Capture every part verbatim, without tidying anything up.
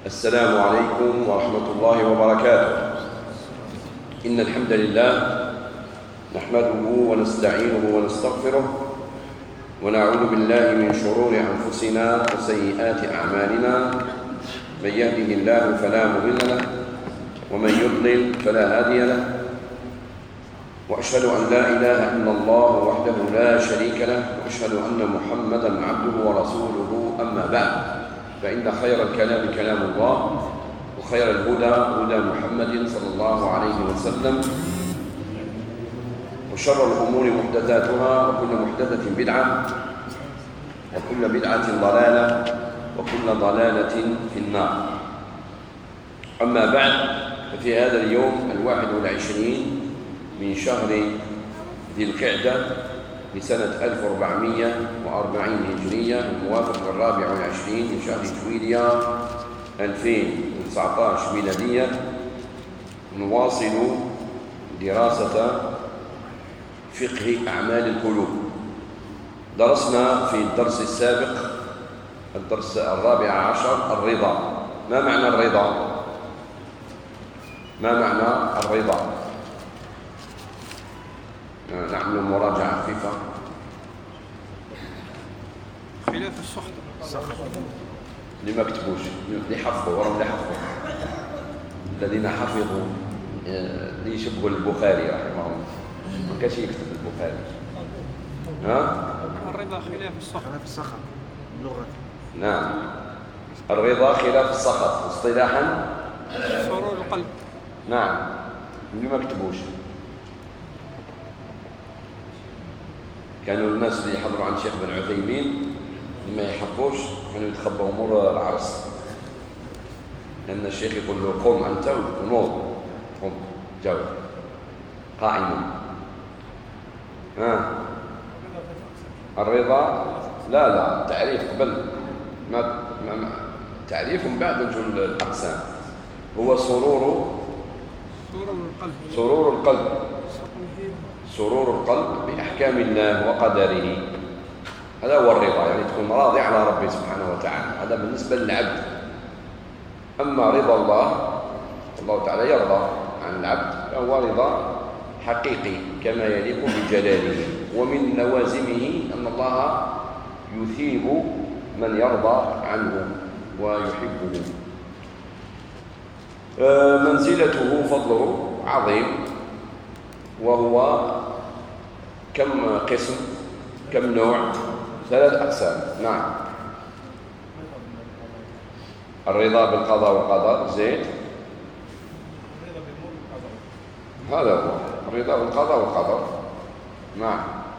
السلام عليكم ورحمة الله وبركاته. إن الحمد لله نحمده ونستعينه ونستغفره ونعوذ بالله من شرور أنفسنا وسيئات أعمالنا. من يهده الله فلا مضل له ومن يضلل فلا هادي له، وأشهد أن لا إله إلا الله وحده لا شريك له، وأشهد أن محمدًا عبده ورسوله. أما بعد، فإن خير الكلام كلام الله، وخير الهدى هدى محمد صلى الله عليه وسلم، وشر الأمور محدثاتها، وكل محدثة بدعة، وكل بدعة ضلالة، وكل ضلالة في النار. أما بعد، ففي هذا اليوم الواحد والعشرين من شهر ذي القعدة لسنة ألف وأربعمائة وأربعين هجرية، الموافق للرابع والعشرين من شهر جويليا ألفين وتسعة عشر ميلادية، نواصل دراسة فقه أعمال القلوب. درسنا في الدرس السابق، الدرس الرابع عشر، الرضا. ما معنى الرضا؟ ما معنى الرضا؟ نعمل مراجعة خفيفة. خلاف السخط. اللي ما كتبوش، اللي حفظوا وراهم اللي حفظوا، الذين حفظوا اللي يشبهوا البخاري رحمه الله، ما كانش يكتب البخاري. ها؟ الرضا خلاف السخط. خلاف السخط اللغة. نعم، الرضا خلاف السخط اصطلاحا سرور القلب. نعم، اللي ما كتبوش. كانوا الناس اللي يحضروا عن الشيخ بن عثيمين اللي ما يحبوش كانوا يتخبوا امور العرس، لان الشيخ يقول له قم انت ونوض، قم جاوب قائم. ها الرضا لا لا تعريف قبل ما, ما تعريف من بعد نجوا الاقسام. هو سرور سرور القلب سرور القلب سرور القلب بأحكام الله وقدره. هذا هو الرضا، يعني تكون راضي على ربي سبحانه وتعالى. هذا بالنسبة للعبد. أما رضا الله، الله تعالى يرضى عن العبد، فهو رضا حقيقي كما يليق بجلاله. ومن لوازمه أن الله يثيب من يرضى عنه ويحبه. منزلته فضله عظيم، وهو كم قسم، كم نوع؟ ثلاث أقسام. نعم، الرضا بالقضاء والقدر، زين، هذا هو الرضا بالقضاء والقدر. نعم،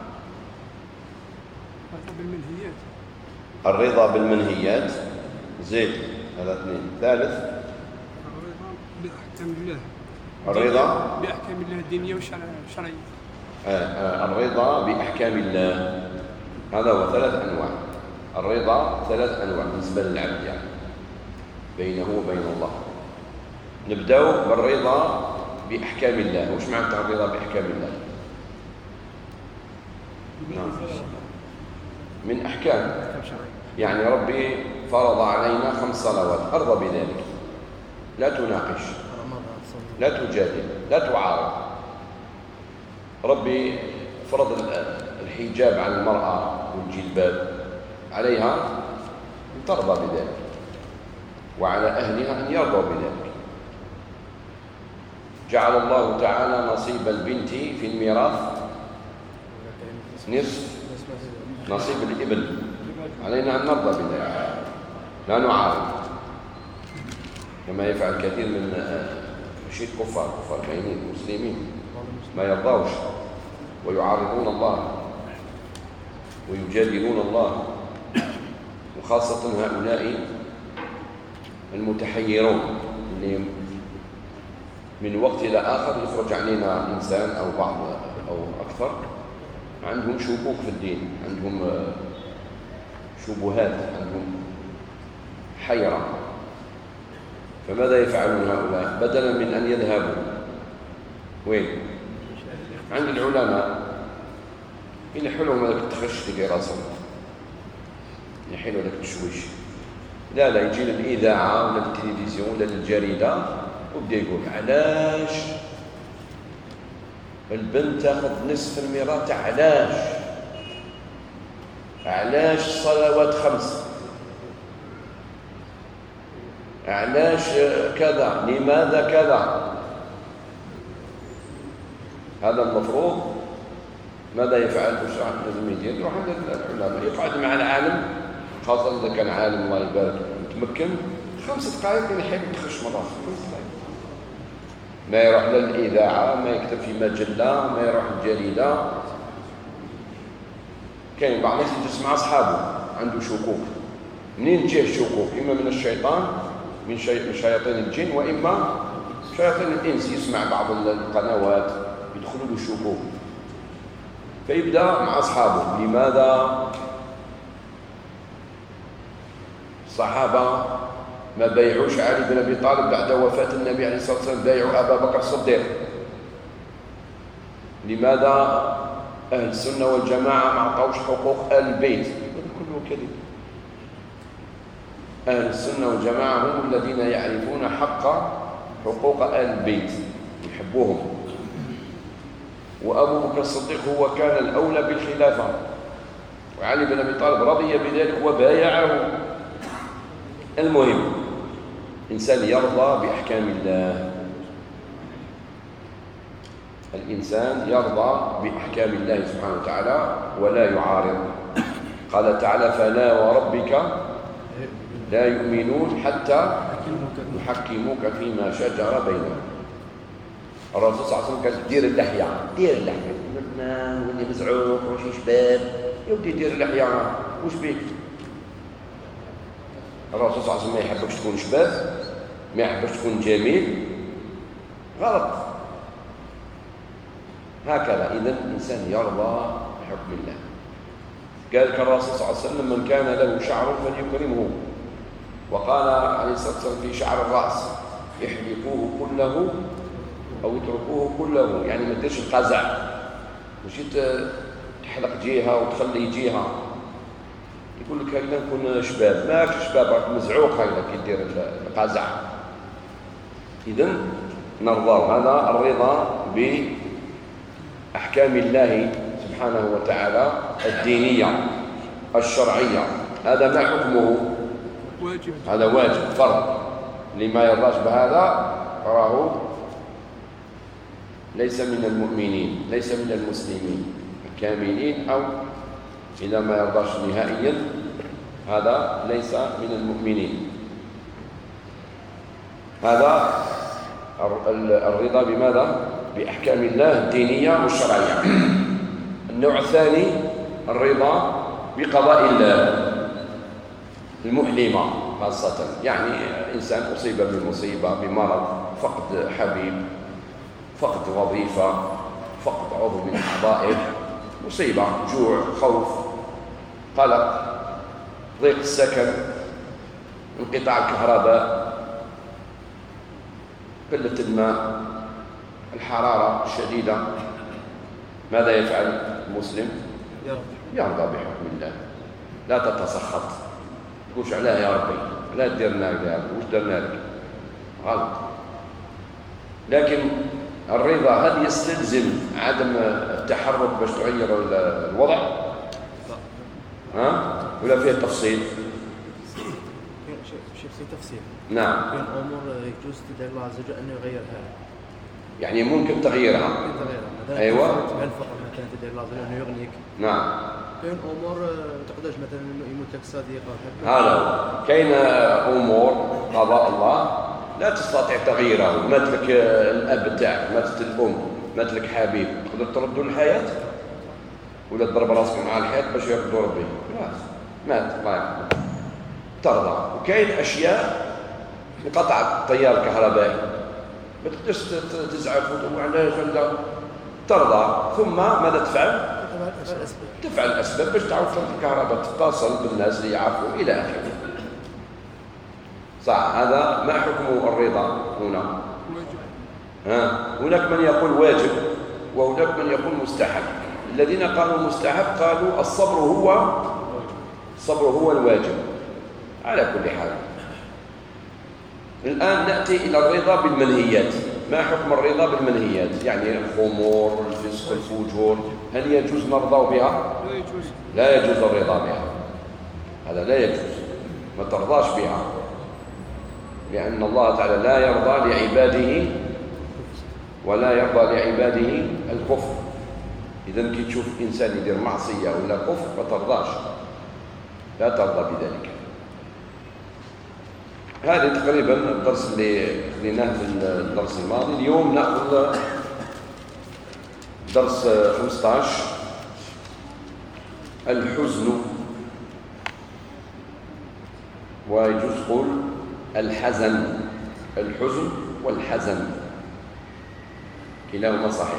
بالمنهيات، الرضا بالمنهيات، زين، هذا اثنين. ثالث الرضا بأحكام الله، الرضا بأحكام الله الدينية والشرعية. آه آه الرضا بأحكام الله، هذا هو ثلاث أنواع. الرضا ثلاث أنواع بالنسبة للعبد، يعني بينه وبين الله. نبدأ بالرضا بأحكام الله. وش معنى الرضا بأحكام الله؟ نعم. من أحكام، يعني ربي فرض علينا خمس صلوات، أرضى بذلك، لا تناقش، لا تجادل، لا تعارض. ربي فرض الحجاب على المرأة والجلباب عليها أن ترضى بذلك، وعلى أهلها أن يرضوا بذلك. جعل الله تعالى نصيب البنت في الميراث نصف نصيب الابن، علينا أن نرضى بذلك، لا نعارض كما يفعل كثير من مشيت كفار كفار باينين مسلمين ما يرضوش ويعارضون الله ويجادلون الله، وخاصة هؤلاء المتحيرون اللي من وقت إلى آخر يخرج علينا إنسان أو بعض أو أكثر عندهم شكوك في الدين، عندهم شبهات، عندهم حيرة. فماذا يفعلون هؤلاء؟ بدلا من أن يذهبوا وين؟ عند العلماء، ينحلهم هذاك التخش في راسهم، يحلوا هذاك التشويش، لا لا يجي للإذاعة ولا للتلفزيون ولا للجريدة وبدا يقول علاش البنت تاخذ نصف الميراث، علاش علاش صلوات خمس، علاش كذا، لماذا كذا. هذا المفروض ماذا يفعل؟ وش راح لازم يدير؟ يروح عند العلماء، يقعد مع العالم، خاصة إذا كان عالم الله يبارك متمكن، خمس دقائق يحب يخش مرات، خمس دقائق. ما يروح للإذاعة، ما يكتب في مجلة، ما يروح الجريدة. كاين بعض الناس يجلس مع أصحابه عنده شكوك. منين تجيه الشكوك؟ إما من الشيطان، من, شي... من شياطين الجن، وإما شياطين الإنس. يسمع بعض القنوات يدخلوا له الشكوك، فيبدأ مع أصحابه. لماذا الصحابة ما بايعوش علي بن أبي طالب بعد وفاة النبي عليه الصلاة والسلام، بايعوا أبا بكر الصديق؟ لماذا أهل السنة والجماعة ما عطوش حقوق آل البيت؟ هذا كله كذب. أهل السنة والجماعة هم الذين يعرفون حق حقوق آل البيت، يحبوهم. وأبو بكر الصديق هو كان الأولى بالخلافة، وعلي بن أبي طالب رضي بذلك وبايعه. المهم الإنسان يرضى بأحكام الله، الإنسان يرضى بأحكام الله سبحانه وتعالى ولا يعارض. قال تعالى: فلا وربك لا يؤمنون حتى يحكموك فيما شجر بينهم. الرسول صلى الله عليه وسلم قال: دير اللحية، دير اللحية، قلنا ولي مزعوق وشي شباب، يودي دير اللحية، وش بيك؟ الرسول صلى الله عليه وسلم ما يحبكش تكون شباب، ما يحبكش تكون جميل، غلط. هكذا إذن الإنسان يرضى بحكم الله. قال الرسول صلى الله عليه وسلم: من كان له شعر فليكرمه. وقال عليه الصلاة والسلام في شعر الرأس: احلقوه كله أو اتركوه كله، يعني ما تديرش القزع، ماشي تحلق جهة وتخلي جهة. يقول لك هكذا نكون شباب، ماكش شباب، راك مزعوق هكذا كي دير القزع. إذن نرضى. هذا الرضا بأحكام الله سبحانه وتعالى الدينية الشرعية. هذا ما حكمه؟ واجب. هذا واجب فرض. لما يرضاش بهذا راه ليس من المؤمنين، ليس من المسلمين الكاملين، أو إذا ما يرضاش نهائيا هذا ليس من المؤمنين. هذا الرضا بماذا؟ بأحكام الله الدينية والشرعية. النوع الثاني الرضا بقضاء الله المؤلمة، خاصة يعني إنسان أصيب بمصيبة، بمرض، فقد حبيب، فقد وظيفة، فقد عضو من أعضائه، مصيبة، جوع، خوف، قلق، ضيق السكن، انقطاع الكهرباء، قلة الماء، الحرارة الشديدة. ماذا يفعل المسلم؟ يرضى بحكم الله. لا تتسخط، تقولش عليها يا ربي، لا تديرنا يا ربي، وش درنا لك؟ غلط. لكن الرضا هل يستلزم عدم التحرك باش تغير الوضع؟ ها؟ ولا فيه تفصيل؟ شيء في تفصيل. نعم. بين امور يجوز تدعي الله عز وجل انه يغيرها. يعني ممكن تغييرها. ممكن تغييرها. ايوه. بين الفقر مثلا تدعي الله عز وجل انه يغنيك. نعم. كاين امور تقدرش مثلا انه يموت لك صديق او هذا هو. كاين امور قضاء الله لا تستطيع تغييرها. مات لك الاب تاعك، ماتت الام، مات لك حبيب، تقدر تردوا الحياه ولا تضرب راسك مع الحيط باش يردوا ربي؟ خلاص مات الله يرحمه. ترضى. وكاين اشياء انقطع التيار الكهربائي ما تقدرش تزعف وتقول علاش ولا ترضى. ثم ماذا تفعل؟ تفعل الاسباب باش تعاود الكهرباء تتصل بالناس اللي يعرفوا الى اخره. صح. هذا ما حكم الرضا هنا؟ ها، هناك من يقول واجب وهناك من يقول مستحب. الذين قالوا مستحب قالوا الصبر هو الصبر هو الواجب على كل حال. الآن نأتي إلى الرضا بالمنهيات. ما حكم الرضا بالمنهيات؟ يعني الخمور، الفسق، الفجور، هل يجوز نرضى بها؟ لا يجوز. لا يجوز الرضا بها، هذا لا يجوز، ما ترضاش بها، لأن الله تعالى لا يرضى لعباده ولا يرضى لعباده الكفر. إذا كي تشوف إنسان يدير معصية ولا كفر ما ترضاش، لا ترضى بذلك. هذا تقريبا الدرس اللي خليناه في الدرس الماضي. اليوم نأخذ درس خمسة عشر، الحزن، ويجوز قول الحزن، الحزن والحزن كلاهما صحيح.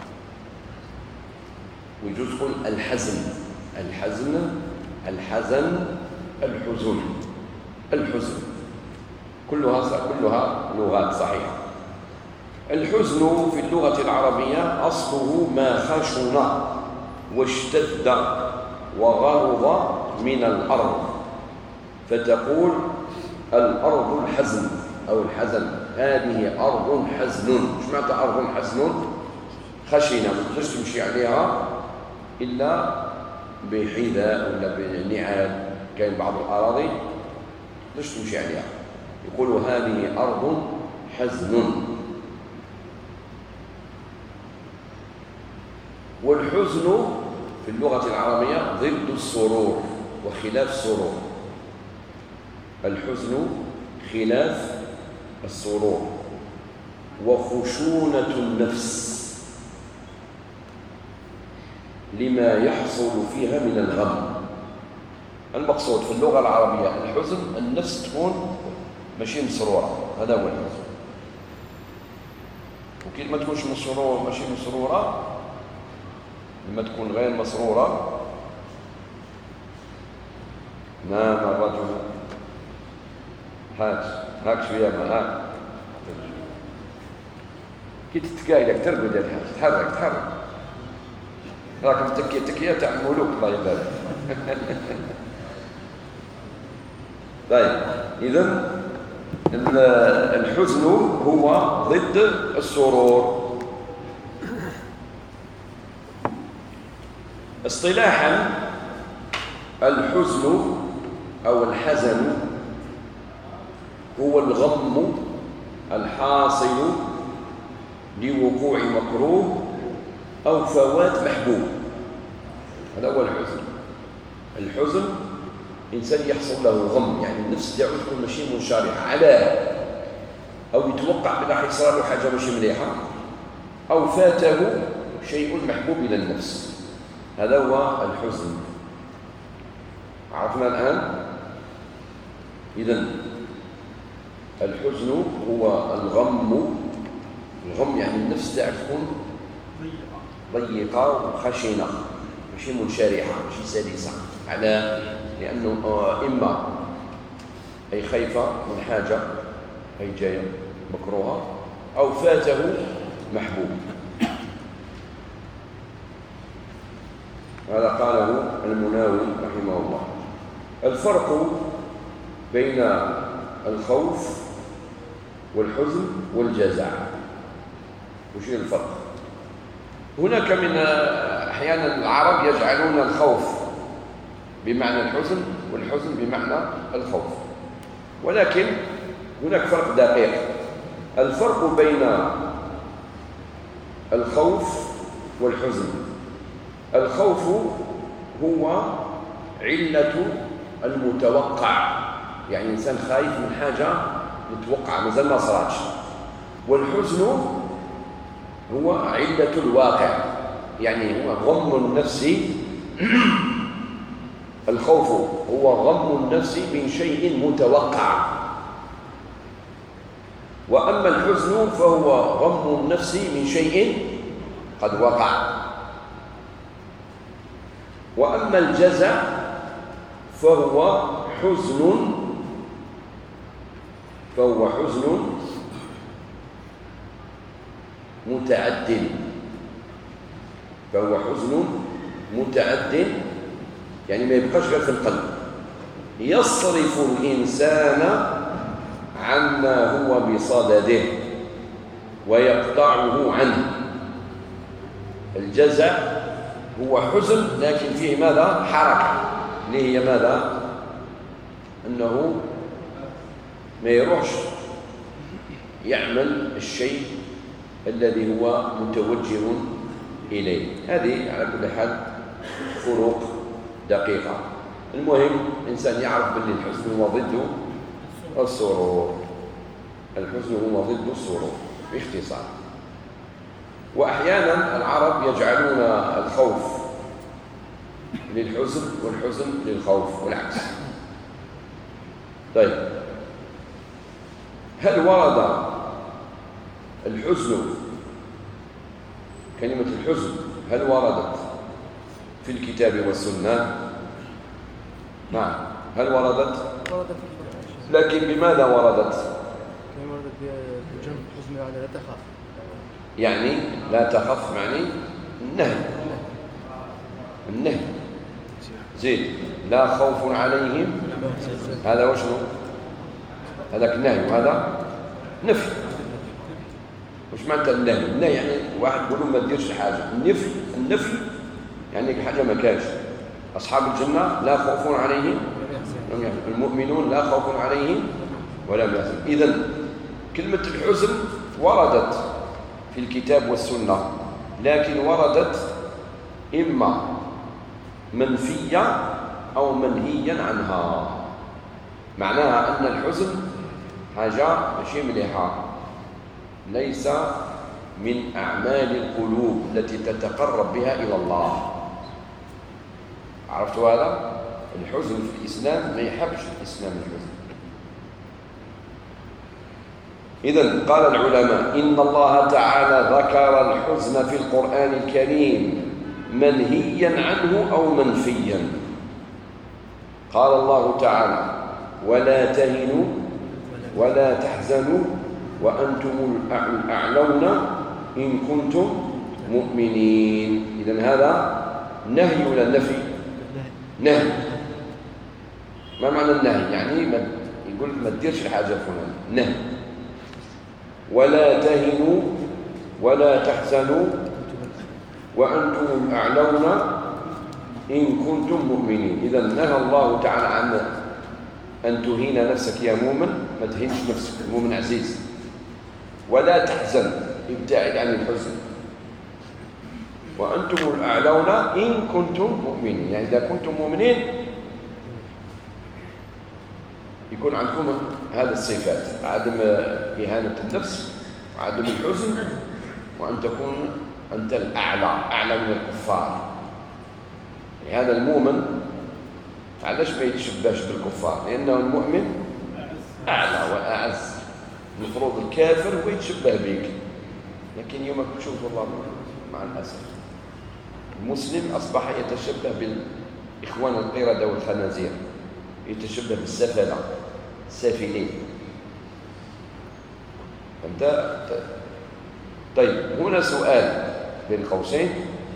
ويجوز قول الحزن، الحزن، الحزن، الحزن، الحزن، كلها كلها لغات صحيحة. الحزن في اللغة العربية أصله ما خشن واشتد وغلظ من الأرض، فتقول الأرض الحزن أو الحزن، هذه أرض حزن. ايش معنى أرض حزن؟ خشنة، ما تقدرش تمشي عليها إلا بحذاء ولا بنعال. كاين بعض الأراضي ما تقدرش تمشي عليها، يقولوا هذه أرض حزن. والحزن في اللغة العربية ضد السرور وخلاف السرور. الحزن خلاف السرور وخشونة النفس لما يحصل فيها من الغم. المقصود في اللغة العربية الحزن النفس تكون ماشي مسرورة، هذا هو الحزن. وكي ما تكونش مسرورة ماشي مسرورة، لما تكون غير مسرورة، نام الرجل هاك هاك شوية ما هاك، كي تتكايلك ترقد يا الحاج، تحرك تحرك، راكم تكية تكية تاع الملوك الله يبارك. طيب، إذن الحزن هو ضد السرور. اصطلاحا الحزن أو الحزن هو الغم الحاصل لوقوع مكروه أو فوات محبوب، هذا هو الحزن. الحزن إنسان يحصل له غم، يعني النفس تاعو تكون ماشي منشرحة على، أو يتوقع بلا يصير له حاجة ماشي مليحة، أو فاته شيء محبوب إلى النفس، هذا هو الحزن. عرفنا الآن؟ إذن الحزن هو الغم، الغم يعني النفس تاعك تكون ضيقة وخشنة، ماشي منشرحة، ماشي سلسة، على لأنه إما أي خايفة من حاجة أي جاية مكروهة، أو فاته محبوب. هذا قاله المناوي رحمه الله. الفرق بين الخوف والحزن والجزع، وش الفرق؟ هناك من أحيانا العرب يجعلون الخوف بمعنى الحزن والحزن بمعنى الخوف، ولكن هناك فرق دقيق. الفرق بين الخوف والحزن: الخوف هو علة المتوقع، يعني إنسان خايف من حاجة متوقعة مازال ما صارتش. والحزن هو علة الواقع، يعني هو غم النفس. الخوف هو غم النفس من شيء متوقع، وأما الحزن فهو غم النفس من شيء قد وقع. وأما الجزع فهو حزن فهو حزن متعد فهو حزن متعد يعني ما يبقاش غير في القلب، يصرف الإنسان عما هو بصدده ويقطعه عنه. الجزع هو حزن لكن فيه ماذا؟ حركة، اللي هي ماذا؟ أنه ما يروحش يعمل الشيء الذي هو متوجه إليه. هذه على كل حال فروق دقيقة. المهم الإنسان يعرف بأن الحزن هو ضد السرور. الحزن هو ضد السرور باختصار. وأحيانا العرب يجعلون الخوف للحزن والحزن للخوف والعكس. طيب، هل ورد الحزن، كلمة الحزن هل وردت في الكتاب والسنة؟ نعم، هل وردت؟ وردت في القرآن. لكن بماذا وردت؟ كما وردت بجنب حزن على لا تخاف. يعني لا تخف معني النهي. النهي زيد لا خوف عليهم، هذا وشنو؟ هذاك النهي وهذا نفي. وش معنى النهي؟ النهي يعني واحد يقول له ما تديرش حاجه. النفي النفي يعني حاجه ما كانش. اصحاب الجنه لا خوف عليهم، المؤمنون لا خوف عليهم ولا هم يحزنون. اذا كلمه الحزن وردت في الكتاب والسنه، لكن وردت اما منفيه او منهيا عنها. معناها ان الحزن حاجه ماشي مليحه، ليس من أعمال القلوب التي تتقرب بها إلى الله. عرفتوا هذا؟ الحزن في الإسلام ما يحبش الإسلام الحزن. إذن قال العلماء إن الله تعالى ذكر الحزن في القرآن الكريم منهيا عنه أو منفيا. قال الله تعالى ولا تهنوا ولا تحزنوا وأنتم الأعلون إن كنتم مؤمنين. إذن هذا نهي ولا نفي؟ نهي. ما معنى النهي؟ يعني ما يقول ما تديرش الحاجة فلان. نهي. ولا تهنوا ولا تحزنوا وأنتم الأعلون إن كنتم مؤمنين. إذن نهى الله تعالى عن أن تهين نفسك يا مؤمن، ما تهينش نفسك، المؤمن عزيز. ولا تحزن، ابتعد عن الحزن. وأنتم الأعلون إن كنتم مؤمنين، يعني إذا كنتم مؤمنين يكون عندكم هذه الصفات: عدم إهانة النفس وعدم الحزن، وأن تكون أنت الأعلى، أعلى من الكفار. هذا المؤمن علاش ما يتشبهش بالكفار؟ لأنه المؤمن أعلى وأعز. المفروض الكافر هو يتشبه بك، لكن يوم تشوف والله مع الأسف المسلم أصبح يتشبه بالإخوان القردة والخنازير، يتشبه بالسفلة السافلين. فأنت طيب، هنا سؤال بين قوسين: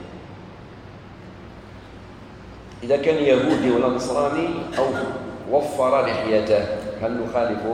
إذا كان يهودي ولا نصراني أو وفر لحيته هل نخالفه؟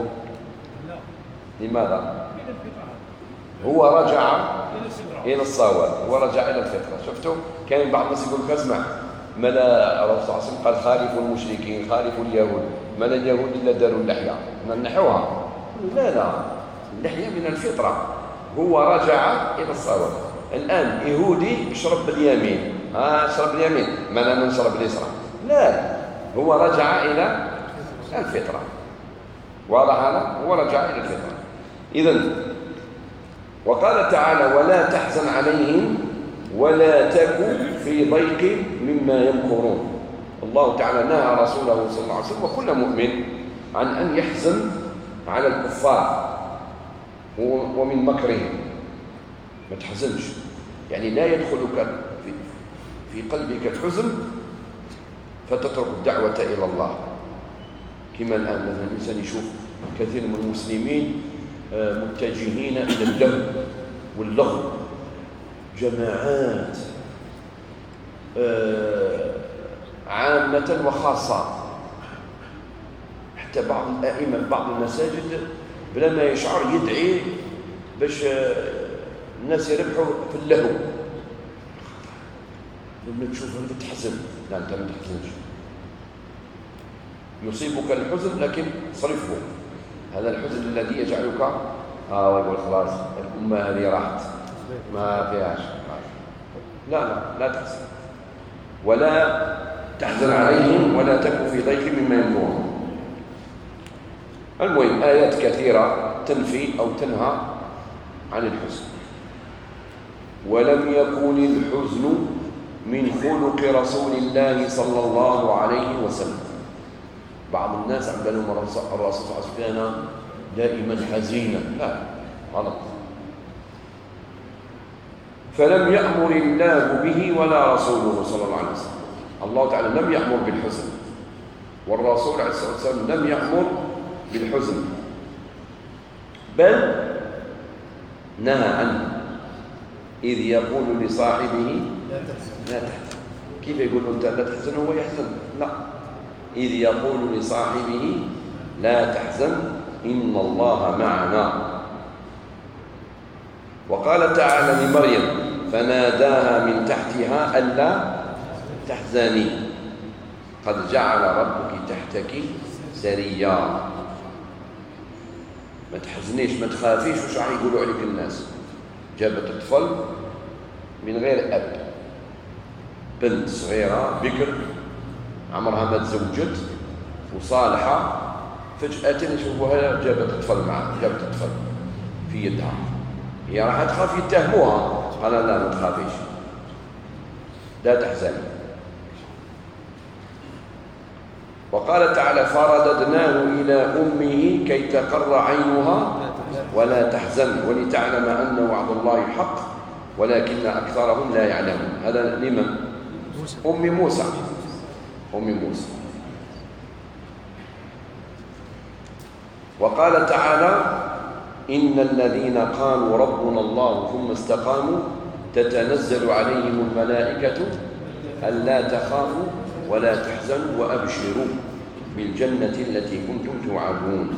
لماذا؟ هو رجع إلى الصواب، هو رجع إلى الفطرة. شفتوا؟ كان بعض الناس يقول لك اسمع، ما لا الرسول صلى الله عليه وسلم قال خالفوا المشركين، خالفوا اليهود، ما لا اليهود إلا داروا اللحية ننحوها. لا لا، اللحية من الفطرة. هو رجع إلى الصواب. الآن يهودي يشرب باليمين، ها اشرب باليمين، ما لا نشرب باليسرى. لا، هو رجع إلى الفطرة. واضح هذا؟ هو رجع إلى الفطرة. إذن وقال تعالى ولا تحزن عليهم ولا تك في ضيق مما يمكرون. الله تعالى نهى رسوله صلى الله عليه وسلم وكل مؤمن عن أن يحزن على الكفار ومن مكرهم. ما تحزنش، يعني لا يدخلك في, في قلبك الحزن فتترك الدعوة إلى الله. كما الآن مثلا الإنسان يشوف كثير من المسلمين متجهين إلى اللهو واللغو، جماعات عامة وخاصة. حتى بعض الأئمة في بعض المساجد بلا ما يشعر يدعي باش الناس يربحوا في اللهو. لما تشوف أنت تحزن، لا أنت ما تحزنش، يصيبك الحزن لكن صرفه. هذا الحزن الذي يجعلك اه ويقول خلاص الأمة هذه راحت ما فيهاش. لا لا لا تحزن ولا تحزن عليهم ولا تكن في ضيق مما يمكرون. المهم آيات كثيرة تنفي أو تنهى عن الحزن. ولم يكن الحزن من خلق رسول الله صلى الله عليه وسلم. بعض الناس عندهم الرسول صلى الله عليه وسلم دائما حزينا، لا غلط. فلم يأمر الله به ولا رسوله صلى الله عليه وسلم. الله تعالى لم يأمر بالحزن، والرسول عليه الصلاة والسلام لم يأمر بالحزن، بل نهى عنه، إذ يقول لصاحبه لا تحزن. كيف يقول أنت لا تحزن وهو يحزن؟ لا، إذ يقول لصاحبه لا تحزن إن الله معنا. وقال تعالى لمريم فناداها من تحتها ألا تحزني قد جعل ربك تحتك سريا. ما تحزنيش ما تخافيش وش راح يقولوا عليك الناس. جابت الطفل من غير أب، بنت صغيرة بكر عمرها ما تزوجت وصالحة، فجأة يشوفوها جابت الطفل معها، جابت الطفل في يدها، هي راح تخاف يتهموها. قال لا ما تخافيش لا تحزني. وقال تعالى فرددناه إلى أمه كي تقر عينها ولا تحزن ولتعلم أن وعد الله حق ولكن أكثرهم لا يعلمون. هذا لمن؟ أم موسى. أم موسى. وقال تعالى إن الذين قالوا ربنا الله ثم استقاموا تتنزل عليهم الملائكة ألا تخافوا ولا تحزنوا وأبشروا بالجنة التي كنتم توعدون.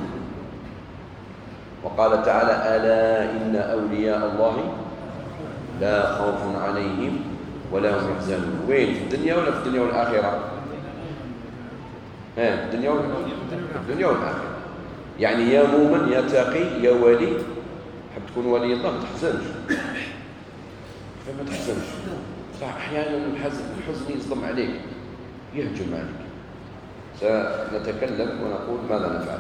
وقال تعالى ألا إن أولياء الله لا خوف عليهم ولا هم يحزنون. وين؟ في الدنيا ولا في الدنيا والآخرة؟ ها في الدنيا ولا في الدنيا والآخرة. يعني يا مؤمن يا تقي يا ولي، حب تكون ولي الله ما تحزنش، ما تحزنش. صح أحيانا الحزن الحزن يظلم عليك يهجم عليك. سنتكلم ونقول ماذا نفعل.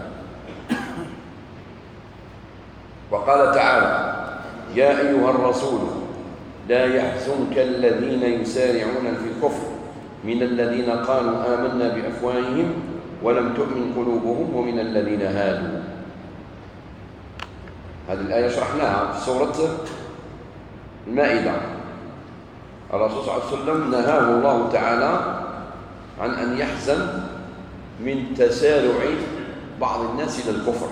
وقال تعالى يا أيها الرسول لا يحزنك الذين يسارعون في الكفر من الذين قالوا آمنا بأفواههم ولم تؤمن قلوبهم ومن الذين هادوا. هذه الآية شرحناها في سورة المائدة. الرسول صلى الله عليه وسلم نهاه الله تعالى عن أن يحزن من تسارع بعض الناس إلى الكفر.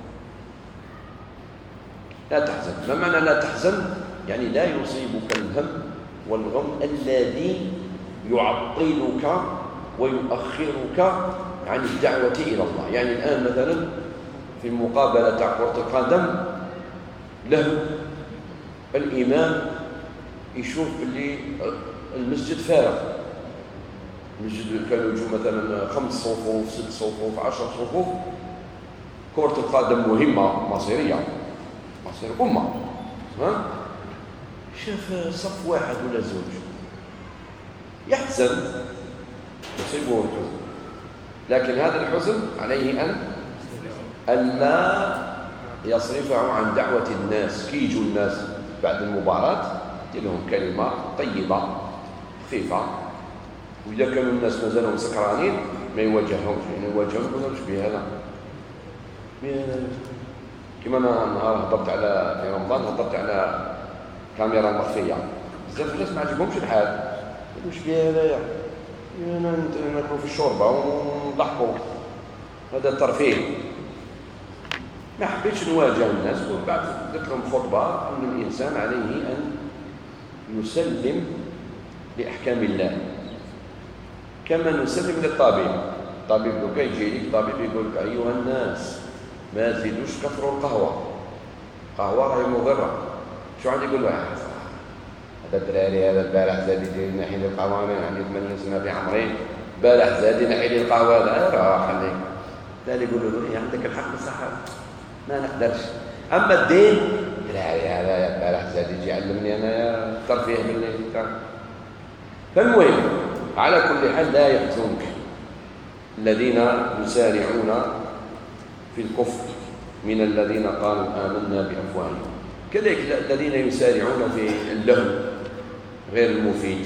لا تحزن. ما معنى لا تحزن؟ يعني لا يصيبك الهم والغم الذي يعطلك ويؤخرك عن الدعوة إلى الله. يعني الآن مثلا في المقابلة تاع كرة القدم له الإمام يشوف اللي المسجد فارغ، المسجد كانوا يجوا مثلا خمس صفوف ست صفوف عشر صفوف. كرة القدم مهمة مصيرية، مصير أمة. ها شاف صف واحد ولا زوج يحزن، يصيبه الحزن، لكن هذا الحزن عليه أن ألا يصرفه عن دعوة الناس. كي يجوا الناس بعد المباراة لهم كلمة طيبة خفيفة، وإذا كانوا الناس مازالهم سكرانين ما يواجههمش، يعني يواجههم يقولوا ايش بيه هذا. كما أنا نهار هضرت على في رمضان هضرت على كاميرا مخفية، بزاف الناس ما عجبهمش الحال، واش بيه هذايا ناكلوا في الشوربة ونضحكوا، هذا الترفيه. ما حبيتش نواجه الناس، وبعد قلت لهم خطبة أن الإنسان عليه أن يسلم لأحكام الله كما نسلم للطبيب. الطبيب لو كان يجي لك طبيب يقول لك أيها الناس ما تزيدوش كثروا القهوة. قهوة راهي مضرة. شو عندي يقول له هذا الدراري هذا البارح زاد يجي نحي لي القهوة، أنا عندي ثمانين سنة في عمري، البارح زاد ينحي لي القهوة هذا راه خليك. لا يقول له إيه عندك الحق بصح ما نقدرش. أما الدين الدراري هذا البارح زاد يجي يعلمني أنا الترفيه بالليل. فالمهم على كل حال لا يحزنك الذين يسارعون في الكفر من الذين قالوا آمنا بأفواههم، كذلك الذين يسارعون في اللهو غير المفيد.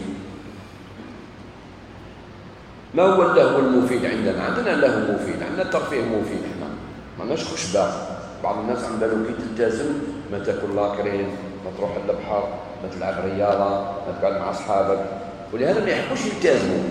ما هو اللهو المفيد عندنا؟ عندنا اللهو مفيد، عندنا الترفيه مفيد. احنا ما عندناش خشبة. بعض الناس عم بالو كي تلتزم ما تاكل لاكرين، ما تروح للبحر، ما تلعب رياضة، ما تقعد مع أصحابك، ولهذا ما يحبوش يلتزموا.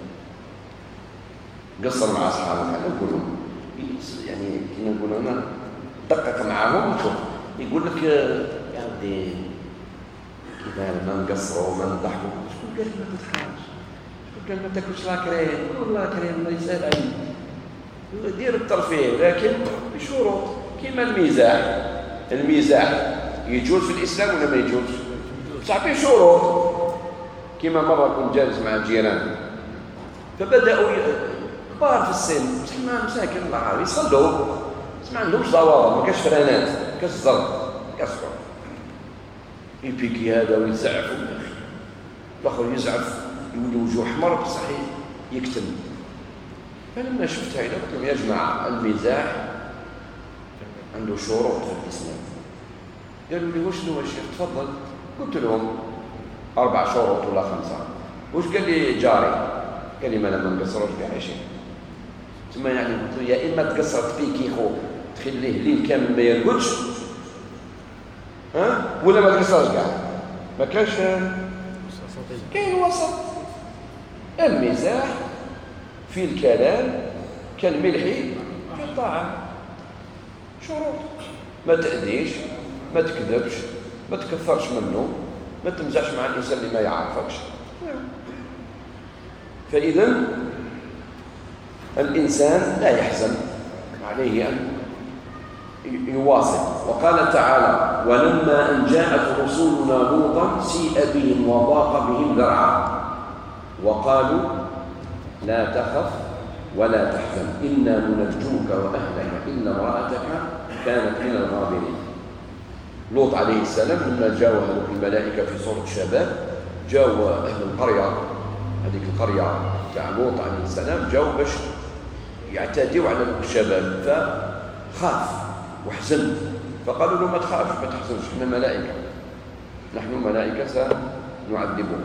قصر مع أصحابك، أنا نقول لهم يعني كنا نقول أنا دقق معاهم وشوف يقول لك يا ودي كذا ما نقصروا وما نضحكوا. شكون قال ما تضحكش؟ شكون قال ما تاكلش لاكرين؟ والله لاكرين الله يسهل عليك، دير الترفيه لكن بشروط كما المزاح. المزاح يجوز في الإسلام ولا ما يجوز؟ صح بشروط. كما مرة كنت جالس مع جيران فبدأوا كبار في السن بصح ما مساكن الله عارف يصلوا بس ما عندهمش ضوابط، ما كاش فرانات، ما كاش الزرق، كسروا يبيكي هذا ويزعف الاخر يزعف يولي وجهه احمر بصح يكتم. فلما شفت هذا قلت لهم يا جماعه المزاح عنده شروط في الاسلام. قالوا لي وشنو يا شيخ؟ تفضل. قلت لهم اربع شروط ولا خمسه. وش قال لي جاري؟ قال لي ما انا ما نقصروش بها شيء. ثم يعني قلت له يا اما تقصر تبيكي خو تخليه ليل كامل ما يرقدش، ها، ولا ما تقصرش كاع. ما كانش كاين وسط. المزاح في الكلام كالملح في الطعام. شروط ما تأذيش، ما تكذبش، ما تكثرش منه، ما تمزحش مع الانسان اللي ما يعرفكش. فإذا الإنسان لا يحزن، عليه أن يواصل. وقال تعالى ولما أن جاءت رسولنا لوطا سيء بهم وضاق بهم ذرعا وقالوا لا تخف ولا تحزن إنا منجوك وأهلك إلا امرأتك كانت من الغابرين. لوط عليه السلام لما جاءوا الملائكة في صورة شباب، جاءوا أهل القرية، هذيك القرية تاع لوط عليه السلام، جاءوا باش يعتدوا على الشباب، فخاف وحزن. فقالوا له ما تخافش ما تحزنش، احنا ملائكة، نحن ملائكة سنعذبهم.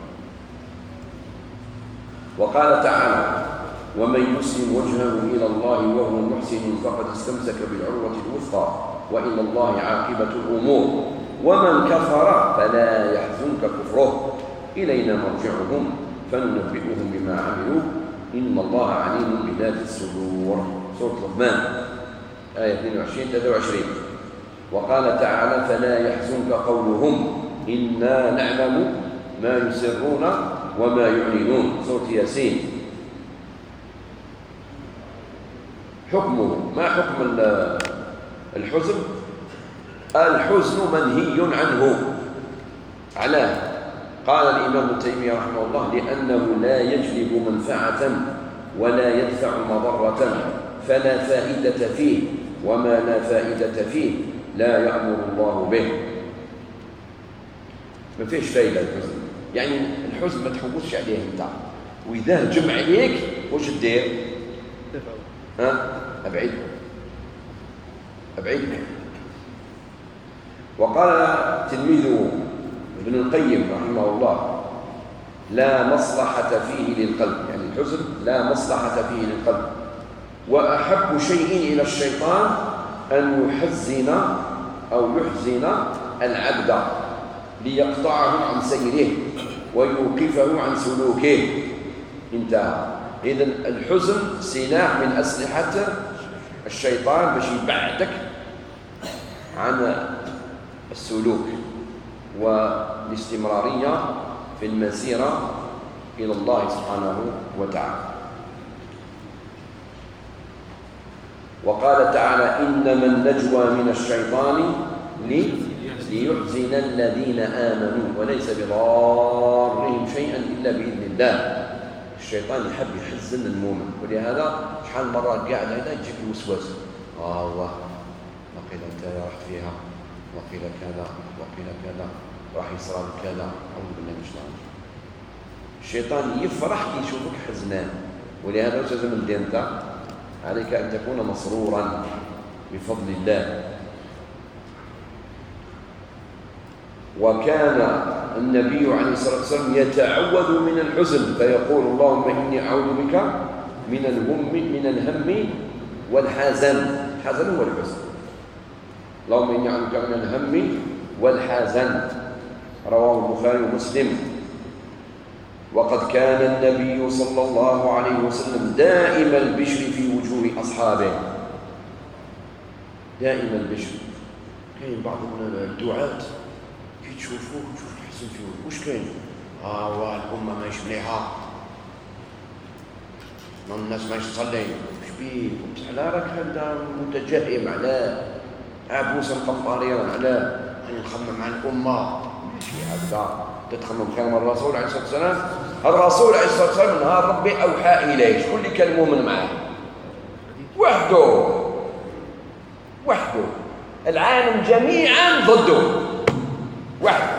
وقال تعالى ومن يسلم وجهه إلى الله وهو محسن فقد استمسك بالعروة الوثقى وإلى الله عاقبة الأمور ومن كفر فلا يحزنك كفره إلينا مرجعهم فننبئهم بما عملوا إن الله عليم بذات الصدور. سورة لقمان آية اثنين وعشرين ثلاثة وعشرين. وقال تعالى فلا يحزنك قولهم إنا نعلم ما يسرون وما يعلنون. سورة ياسين. حكمه ما حكم الحزن؟ الحزن منهي عنه. علاه؟ قال الإمام ابن تيمية رحمه الله لأنه لا يجلب منفعة ولا يدفع مضرة فلا فائدة فيه وما لا فائدة فيه لا يأمر الله به. ما فيش فائدة الحزن، يعني الحزن ما تحوسش عليه انت، وإذا هجم عليك وش تدير؟ ها؟ أبعده أبعده. وقال تلميذه ابن القيم رحمه الله لا مصلحة فيه للقلب، يعني الحزن لا مصلحة فيه للقلب. وأحب شيء إلى الشيطان أن يحزن أو يحزن العبد ليقطعه عن سيره ويوقفه عن سلوكه. انتهى. إذن الحزن سلاح من أسلحة الشيطان باش يبعدك عن السلوك والاستمرارية في المسيرة إلى الله سبحانه وتعالى. وقال تعالى إنما النجوى من الشيطان ليحزن الذين آمنوا وليس بضارهم شيئا إلا بإذن الله. الشيطان يحب يحزن المؤمن، ولهذا شحال مرة قاعد هذا يجيك الوسواس، آه الله وقيل أنت راح فيها، وقيل كذا وقيل كذا، راح يصير كذا، أعوذ بالله من الشيطان. الشيطان يفرح كي يشوفك حزنان، ولهذا لازم الدين أنت عليك أن تكون مسرورا بفضل الله. وكان النبي عليه الصلاة والسلام يتعوذ من الحزن فيقول اللهم إني أعوذ بك من الهم من الهم والحزن. الحزن هو الحزن. اللهم إني أعوذ بك من الهم والحزن. رواه البخاري ومسلم. وقد كان النبي صلى الله عليه وسلم دائم البشر في وجوه أصحابه. دائم البشر. كاين بعض الدعاة كي تشوفوه تشوف الحزن فيه، واش كاين؟ اه واه الأمة ماهيش مليحة، الناس ماهيش تصلي، واش بيه؟ على راك هذا متجهم، علاه؟ عبوس القمطرية، علاه؟ أنا نخمم عن الأمة، ماشي هكذا. تتخمم خير من الرسول عليه الصلاة والسلام. الرسول عليه الصلاة والسلام نهار ربي أوحى إليه، شكون اللي كان مؤمن معاه؟ وحده وحده. العالم جميعا ضده وحده.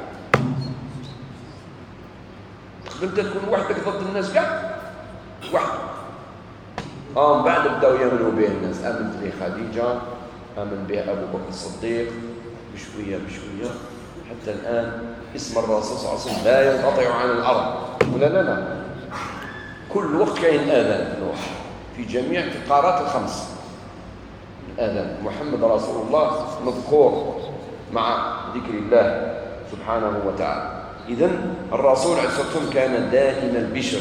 انت تكون وحدك ضد الناس كاع وحده. اه من بعد بداو يامنوا به الناس. امنت به خديجه، امن به ابو بكر الصديق، بشويه بشويه حتى الان اسم الرسول صلى الله عليه وسلم لا ينقطع عن الارض. ولا لا لا كل وقت كاين اذان في جميع في القارات الخمس. الاذان محمد رسول الله مذكور مع ذكر الله سبحانه وتعالى. إذن الرسول عليه الصلاة والسلام كان دائم البشر.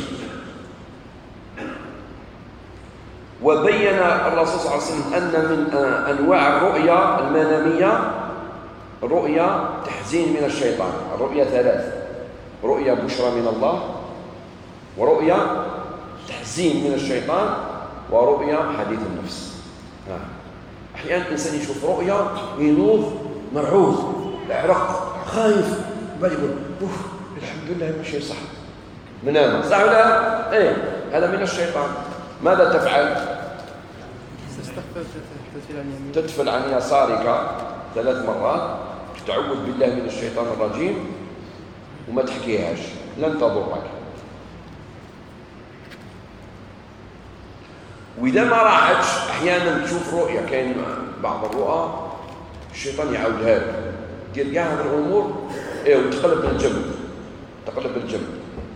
وبين الرسول صلى الله عليه وسلم أن من أنواع الرؤيا المنامية رؤيا تحزين من الشيطان. الرؤيا ثلاث: رؤيا بشرى من الله، ورؤيا تحزين من الشيطان، ورؤيا حديث النفس. أحيانا الإنسان يشوف رؤيا ينوض مرعوز، يعرق، خايف، بل يقول اوف الحمد لله ماشي صح، منام صح ولا ايه؟ هذا من الشيطان. ماذا تفعل؟ تدفل عن يسارك ثلاث مرات، تعوذ بالله من الشيطان الرجيم، وما تحكيهاش، لن تضرك. واذا ما راحتش احيانا تشوف رؤيا، كاين بعض الرؤى الشيطان يعاودها لك، دير كاع هذه الامور ايه وتقلب بالجنب، تقلب بالجنب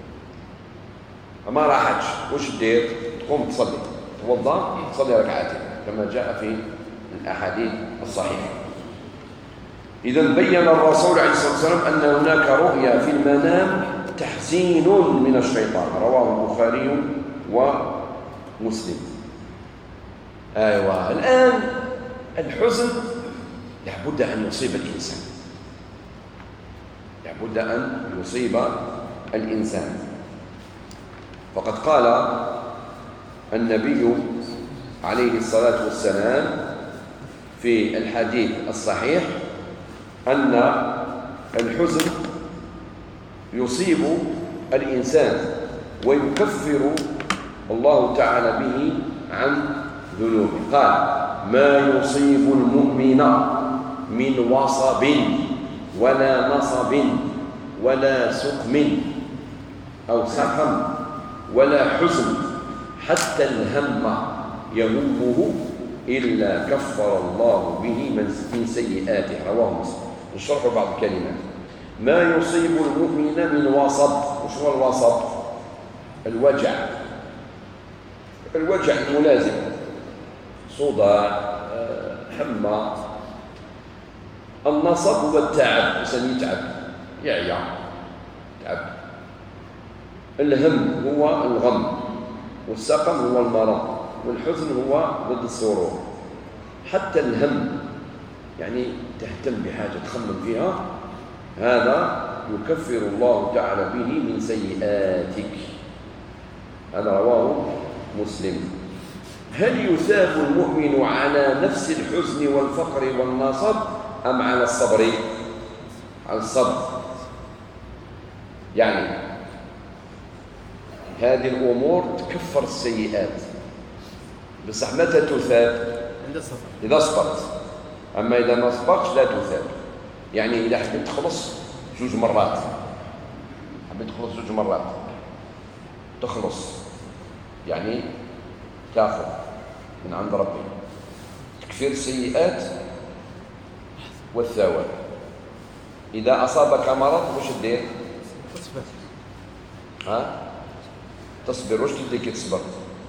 ما راحتش. واش دير؟ تقوم تصلي، توضا، تصلي ركعتين كما جاء في الاحاديث الصحيحه. اذا بين الرسول عليه الصلاه والسلام ان هناك رؤيا في المنام تحزين من الشيطان. رواه البخاري ومسلم. ايوه الان الحزن لابد ان يصيب الانسان، لابد أن يصيب الإنسان. فقد قال النبي عليه الصلاة والسلام في الحديث الصحيح أن الحزن يصيب الإنسان ويكفر الله تعالى به عن ذنوبه. قال ما يصيب المؤمن من وصب ولا نصب ولا سقم أو سقم ولا حزن حتى الهم يهمه إلا كفر الله به من سيئاته. رواه مسلم. نشرح بعض الكلمات. ما يصيب المؤمن من وصب. وش هو الوصب؟ الوجع، الوجع الملازم، صداع، حمى. النصب هو التعب، الإنسان يتعب، يعيا، تعب. الهم هو الغم، والسقم هو المرض، والحزن هو ضد السرور. حتى الهم يعني تهتم بحاجة تخمم فيها، هذا يكفر الله تعالى به من سيئاتك. هذا رواه مسلم. هل يثاب المؤمن على نفس الحزن والفقر والنصب أم على الصبر؟ على الصبر. يعني هذه الأمور تكفر السيئات، بصح متى تثاب؟ عند الصبر، إذا صبرت. أما إذا ما صبرتش لا تثاب. يعني إذا حبيت تخلص جوج مرات، حبيت تخلص جوج مرات تخلص، يعني تاخذ من عند ربي تكفير السيئات والثواب. إذا أصابك مرض وش تدير؟ تصبر. ها؟ تصبر. وش تدير كي تصبر؟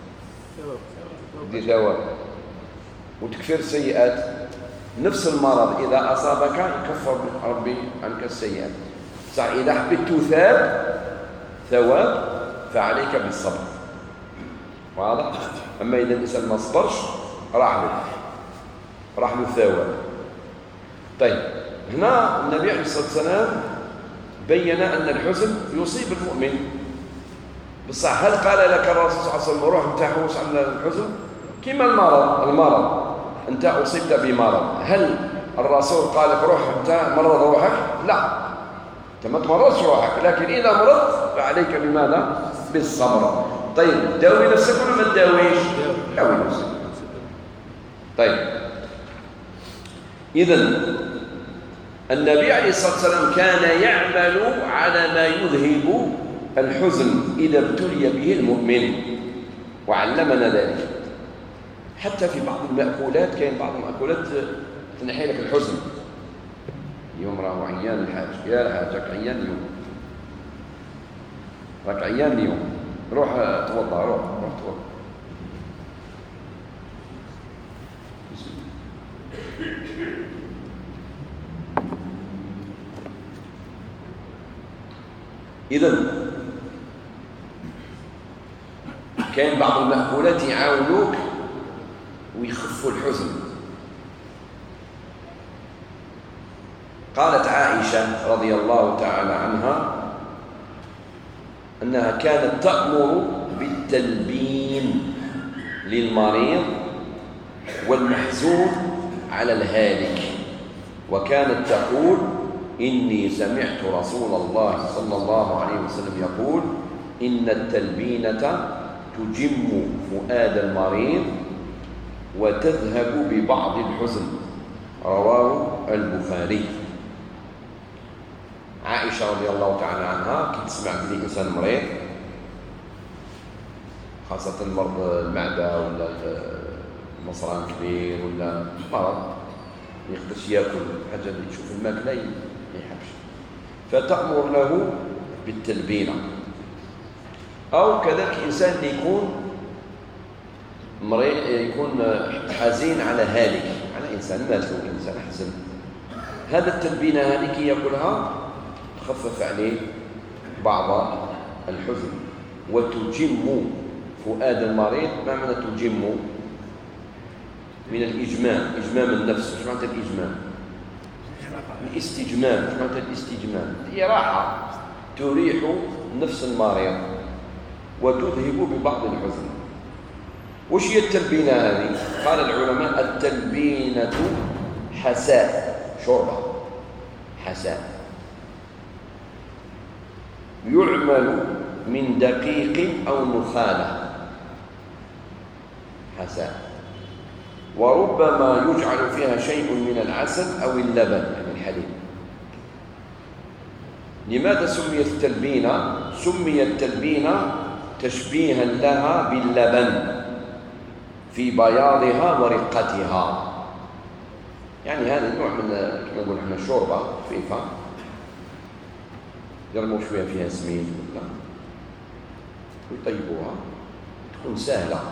دي ثواب. وتكفير السيئات نفس المرض إذا أصابك يكفر ربي عنك السيئات. صح. إذا حبيت تثاب ثواب فعليك بالصبر. واضح؟ أما إذا الإنسان ما صبرش راح له راح له الثواب. طيب هنا النبي عليه الصلاة والسلام بين أن الحزن يصيب المؤمن. بصح هل قال لك الرسول صلى الله عليه وسلم روح انت حوس على الحزن؟ كما المرض المرض انت أصبت بمرض، هل الرسول قال لك روح انت مرض روحك؟ لا، انت ما تمرضش روحك، لكن إذا مرضت فعليك بماذا؟ بالصبر. طيب داوي نفسك ولا ما تداويش؟ داوي نفسك. طيب إذن النبي عليه الصلاة والسلام كان يعمل على ما يذهب الحزن إذا ابتلي به المؤمن، وعلمنا ذلك. حتى في بعض المأكولات، كاين بعض المأكولات تنحي لك الحزن. اليوم راهو عيان الحاج، يا الحاج راك عيان اليوم، راك عيان اليوم، روح توضأ، روح روح توضأ. إذن كاين بعض المأكولات يعاونوك ويخفوا الحزن. قالت عائشة رضي الله تعالى عنها أنها كانت تأمر بالتلبين للمريض والمحزون على الهالك، وكانت تقول إني سمعت رسول الله صلى الله عليه وسلم يقول إن التلبينة تجم فؤاد المريض وتذهب ببعض الحزن. رواه البخاري. عائشة رضي الله تعالى عنها كي تسمع بلي إنسان مريض، خاصة مرض المعدة ولا المصران كبير ولا مرض ما يقدرش ياكل حاجة اللي تشوف الماكلة ما يحبش، فتأمر له بالتلبينة. أو كذلك إنسان اللي يكون مريض، يكون حزين على هالك، على إنسان مات له، إنسان حزن، هذا التلبينة هذه كي يأكلها تخفف عليه بعض الحزن وتجم فؤاد المريض. ما معنى تجم؟ من الإجمام، إجمام النفس. ايش معنى الإجمام؟ الاستجمام. ايش معنى الاستجمام؟ هي راحة تريح نفس المريض وتذهب ببعض الحزن. وش هي التلبينة هذه؟ قال العلماء التلبينة حساء، شوربة حساء يعمل من دقيق أو نخالة، حساء، وربما يجعل فيها شيء من العسل أو اللبن، يعني الحليب. لماذا سميت التلبينة؟ سميت التلبينة تشبيها لها باللبن في بياضها ورقتها. يعني هذا النوع من كما نقول احنا الشوربة خفيفة، يرموا شوية فيها سمين ولا ويطيبوها، تكون سهلة.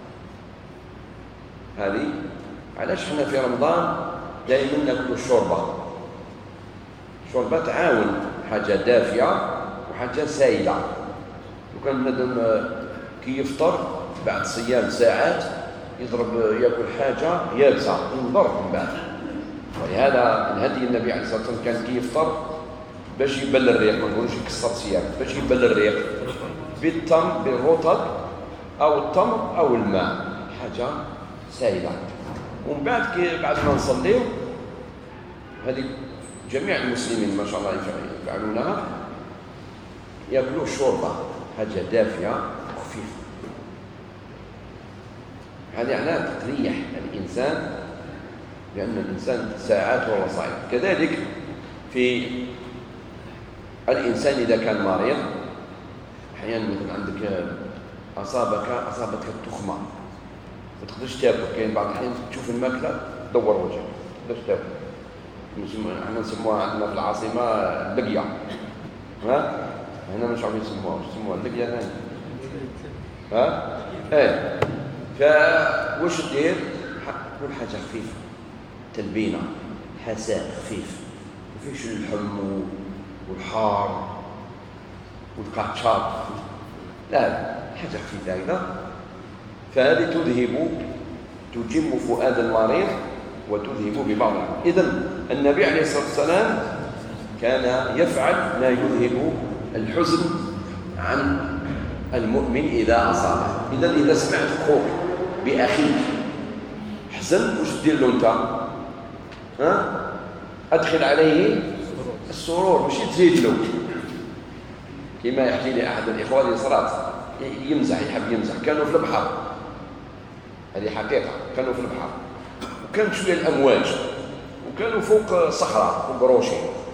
هذه علاش احنا في رمضان دائما ناكلوا الشوربة. الشوربة تعاون، حاجة دافية وحاجة سائلة. وكان بنادم كي يفطر بعد صيام ساعات يضرب ياكل حاجة يابسة ينضر من بعد. ولهذا الهدي النبي عليه الصلاة والسلام كان كي يفطر باش يبل الريق، ما نقولوش يكسر صيام، باش يبل الريق بالتمر بالرطب أو التمر أو الماء، حاجة سائلة. ومن بعد كي بعد ما نصليو هذه جميع المسلمين ما شاء الله يفعلونها، يأكلوا شوربة حاجة دافية وخفيفة، هذه يعني تريح الإنسان، لأن الإنسان ساعات وهو صائم. كذلك في الإنسان إذا كان مريض، أحيانا مثلا عندك أصابك أصابتك التخمة ما تقدرش تاكل، كاين بعض الأحيان تشوف الماكلة تدور وجهك ما تقدرش تاكل. احنا نسموها عندنا في العاصمة اللقية، ها هنا مش عارفين يسموها، واش يسموها اللقية هنا؟ ها؟ ايه. فواش دير؟ كل حاجة خفيفة، تلبينة، حساء خفيف، ما فيش اللحم والحار والقعشار، لا حاجة خفيفة هكذا. فهذه تذهب تجم فؤاد المريض وتذهب ببعض. إذن النبي عليه الصلاة والسلام كان يفعل ما يذهب الحزن عن المؤمن إذا أصابه. إذن إذا سمعت أخوك بأخيك حزن، وش دير له أنت؟ ها؟ أدخل عليه السرور، مش تزيد له. كما يحكي لي أحد الإخوة اللي صارت يمزح، يحب يمزح، كانوا في البحر، هذه حقيقة، كانوا في البحر وكان شوية الأمواج وكانوا فوق صخرة فوق روشي،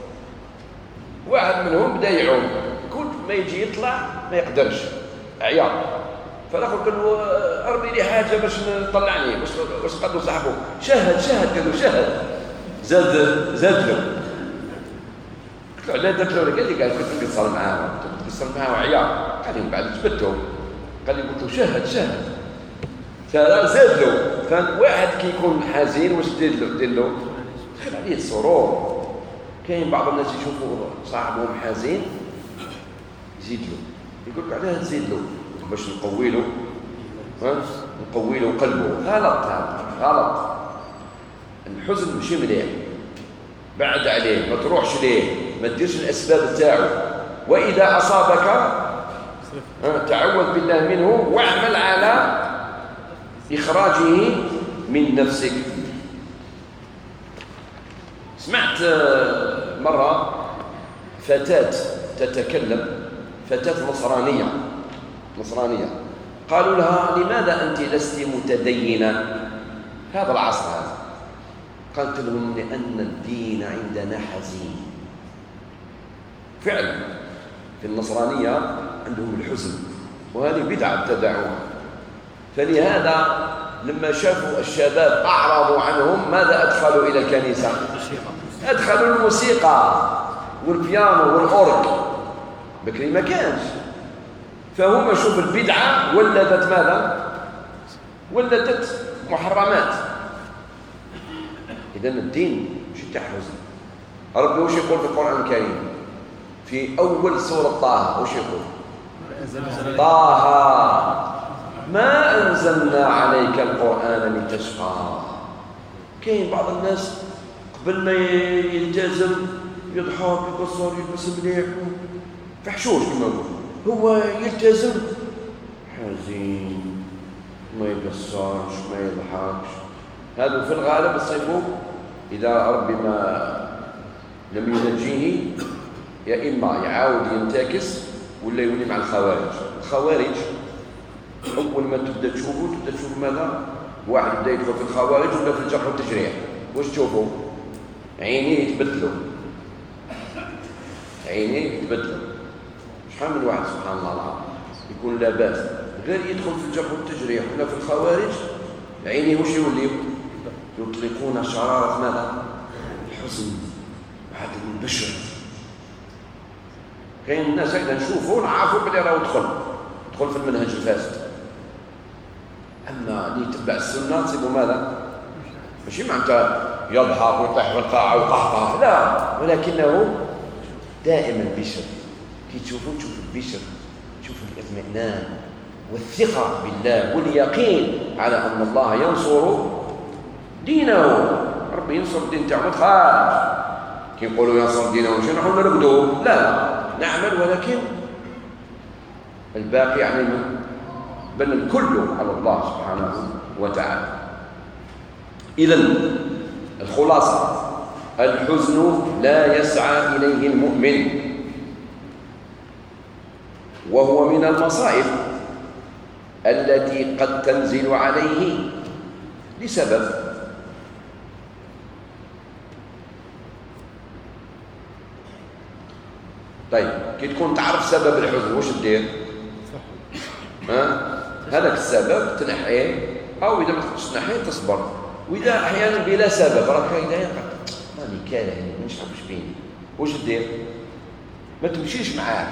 واحد منهم بدا يعوم، كل ما يجي يطلع ما يقدرش، عياط. فالآخر قال له أرمي لي حاجة باش نطلعني، باش باش قالوا صاحبه شهد شهد، قال له شهد، زاد زاد له. قلت له علاش درت له؟ قال لي قال كنت نقصر معاه، كنت نقصر معاه وعياط. قال لي من بعد جبته، قال لي قلت له شهد شهد، فزاد له. فواحد كي يكون حزين واش دير له؟ دير له دخل عليه السرور. كاين بعض الناس يشوفوا صاحبهم حزين يزيد له، يقول لك علاه تزيد له باش نقوي له، نقوي له قلبه. غلط، هذا غلط. الحزن ماشي مليح، بعد عليه، ما تروحش ليه، ما تديرش الاسباب تاعو. واذا اصابك تعوذ بالله منه واعمل على إخراجه من نفسك. سمعت مرة فتاة تتكلم، فتاة نصرانية نصرانية قالوا لها لماذا أنت لست متدينة هذا العصر هذا؟ قالت لهم لأن الدين عندنا حزين. فعلا في النصرانية عندهم الحزن، وهذه بدعة ابتدعوها. فلهذا لما شافوا الشباب أعرضوا عنهم ماذا أدخلوا إلى الكنيسة؟ أدخلوا الموسيقى والبيانو والأورج. بكري ما كانش. فهم شوف البدعة ولدت ماذا؟ ولدت محرمات. إذن الدين مش تحزن. ربي وش يقول في القرآن الكريم؟ في أول سورة طه وش يقول؟ طه ما أنزلنا عليك القرآن لتشقى. كاين بعض الناس قبل ما يلتزم يضحك يقصر يلبس مليح فحشوش كما نقول، هو يلتزم حزين ما يقصرش ما يضحكش. هذا في الغالب الصيفو إذا ربي ما لم ينجيه يا إما يعاود ينتكس ولا يولي مع الخوارج. الخوارج أول ما تبدأ تشوفه تبدأ تشوف ماذا؟ واحد بدأ يدخل في الخوارج ولا في الجرح والتجريح. واش تشوفوا؟ عينيه يتبدلوا، عينيه يتبدلوا. شحال من واحد سبحان الله العظيم يكون لاباس غير يدخل في الجرح والتجريح ولا في الخوارج عينيه واش يوليو؟ يطلقون شرارة ماذا؟ الحزن واحد البشر. كاين الناس هكذا نشوفوا نعرفوا بلي راهو دخل دخل في المنهج الفاسد. اما اللي يتبع السنه تصيبوا ماذا؟ ماشي معناتها يضحك ويطيح في القاعه ويقهقه، لا، ولكنه دائما بشر. كي تشوفوا تشوف البشر، تشوف الاطمئنان والثقه بالله واليقين على ان الله ينصر دينه. ربي ينصر الدين تاعو. ما تخافش كي نقولوا ينصر دينه ماشي نحن نرقدوا، لا، نعمل ولكن الباقي يعني بل الكل على الله سبحانه وتعالى. إذن الخلاصة: الحزن لا يسعى إليه المؤمن، وهو من المصائب التي قد تنزل عليه لسبب. طيب كي تكون تعرف سبب الحزن واش دير؟ ها هذاك السبب تنحيه، او اذا ما تقدرش تنحيه تصبر، واذا احيانا بلا سبب راك هنا ماني كاره ما نشربش بيني، واش دير؟ ما تمشيش معاه،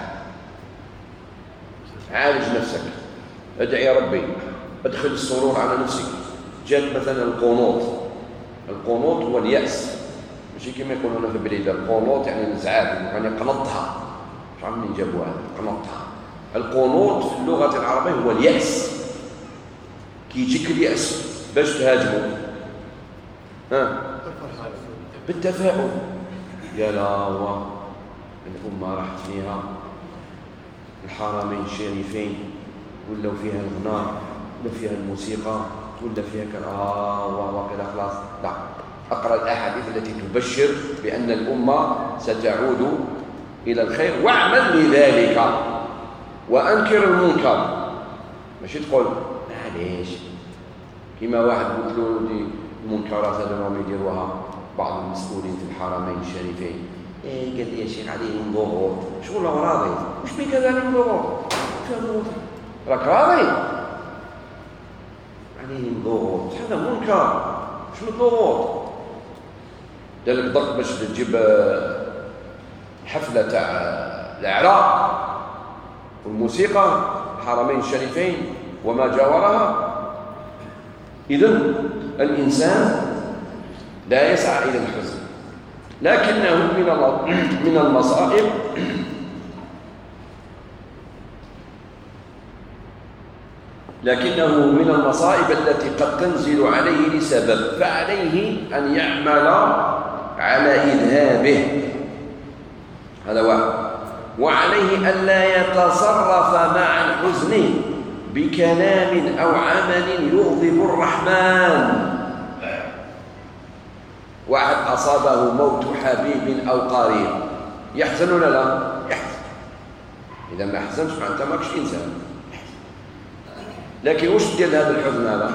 عالج نفسك، ادعي ربي، ادخل السرور على نفسك. جاءت مثلا القنوط. القنوط هو اليأس، ماشي كما يقولون في البلاد القنوط يعني الازعاج، يعني قنطها، مش عارف منين جابوها قنطها. القنوط في اللغة العربية هو اليأس. كي يجيك اليأس باش تهاجمه؟ ها بالتفاؤل. يا لاوه الأمة راحت فيها الحرمين الشريفين، ولا فيها الغناء، ولا فيها الموسيقى، ولا فيها كذا، آه وكذا خلاص. لا، أقرأ الأحاديث التي تبشر بأن الأمة ستعود إلى الخير، واعمل لذلك وأنكر المنكر. ماشي تقول معليش كما واحد قلت له دي المنكرات هذو راهم يديروها بعض المسؤولين في الحرمين الشريفين. إيه قال لي يا شيخ عليهم ضغوط، شغل راضي، وش بيك عليهم ضغوط؟ راك راضي؟ عليهم ضغوط، هذا منكر. شنو الضغوط؟ دالك ضغط باش تجيب حفلة تاع الإعراء والموسيقى الحرمين الشريفين وما جاورها. إذن الإنسان لا يسعى إلى الحزن، لكنه من من المصائب لكنه من المصائب التي قد تنزل عليه لسبب، فعليه أن يعمل على إذهابه. هذا واحد. وعليه أن لا يتصرف مع الحزن بكلام أو عمل يغضب الرحمن. واحد أصابه موت حبيب أو قريب، يحزن ولا لا؟ يحزن. إذا ما حزنش معناتها ماكش إنسان. لكن وش ديال هذا الحزن هذا؟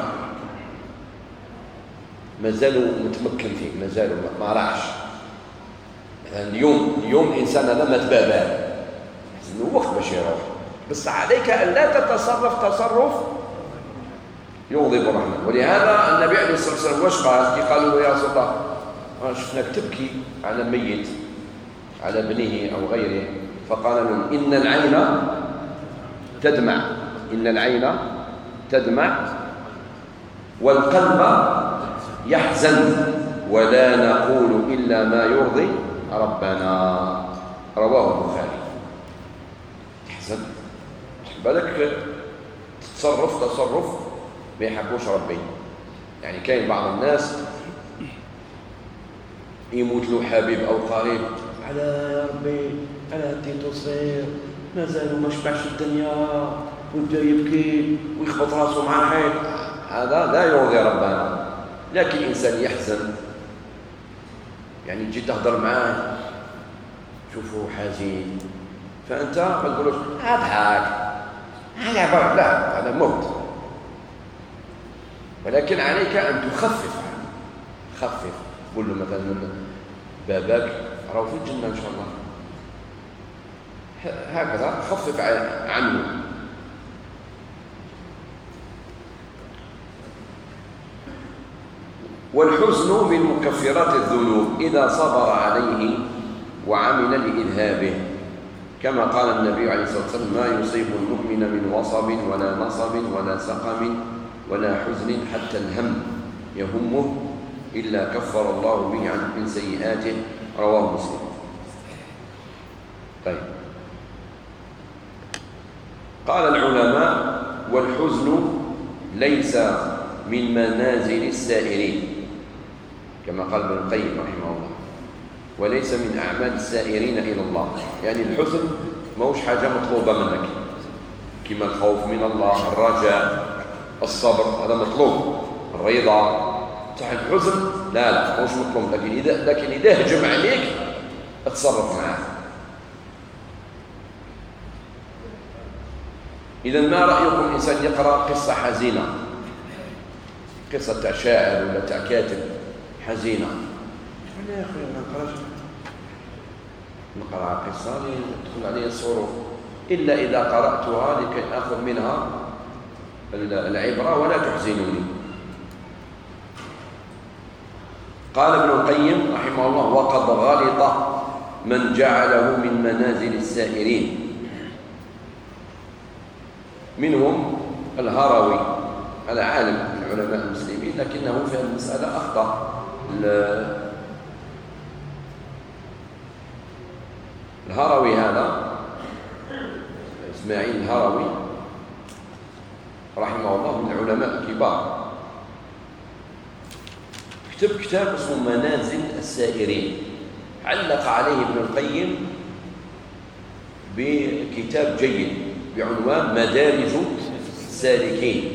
مازالوا متمكن فيه، مازالوا ما راحش. مثلا اليوم اليوم الإنسان هذا مات باباه، يحزن وقت باش يروح، بس عليك أن لا تتصرف تصرف يغضب الرحمن. ولهذا النبي عليه الصلاة والسلام واش قال؟ كي قالوا له يا رسول الله شفناك تبكي على ميت، على ابنه أو غيره، فقال لهم إن العين تدمع، إن العين تدمع والقلب يحزن، ولا نقول إلا ما يرضي ربنا. رواه البخاري. تحزن، بالك تتصرف تصرف ما يحبوش ربي. يعني كاين بعض الناس يموت له حبيب أو قريب، على يا ربي على هدي تصير، مازال ما شبعش الدنيا، ويبدا يبكي ويخبط راسه مع الحيط. هذا لا يرضي ربنا. لكن الإنسان يحزن، يعني تجي تهضر معاه شوفوا حزين، فأنت ما تقولوش اضحك هذا برد، لا، هذا موت. ولكن عليك أن تخفف عنه. خفف، قول له مثلا باباك راهو في الجنة إن شاء الله، هكذا خفف عنه. والحزن من مكفرات الذنوب إذا صبر عليه وعمل لإذهابه، كما قال النبي عليه الصلاة والسلام ما يصيب المؤمن من وصب ولا نصب ولا سقم ولا حزن حتى الهم يهمه إلا كفر الله به عن من سيئاته. رواه مسلم. طيب، قال العلماء والحزن ليس من منازل السائرين، كما قال ابن القيم رحمه الله، وليس من أعمال السائرين إلى الله. يعني الحزن موش حاجة مطلوبة منك، كما الخوف من الله، الرجاء، الصبر، هذا مطلوب. الرضا صح. الحزن لا لا مش مطلوب، لكن إذا لكن إذا هجم عليك اتصرف معاه. إذا ما رأيكم الإنسان يقرأ قصة حزينة، قصة تاع شاعر ولا تاع كاتب حزينة، يا أخي ما نقراش، نقرأ قصة تدخل عليها السرور، إلا إذا قرأتها لكي أخذ منها العبرة ولا تحزنني. قال ابن القيم رحمه الله: وقد غلط من جعله من منازل السائرين، منهم الهروي، هذا عالم من علماء المسلمين لكنه في المسألة أخطأ. الهروي هذا إسماعيل الهروي رحمه الله من العلماء الكبار، كتب كتاب اسمه منازل السائرين، علق عليه ابن القيم بكتاب جيد بعنوان مدارج السالكين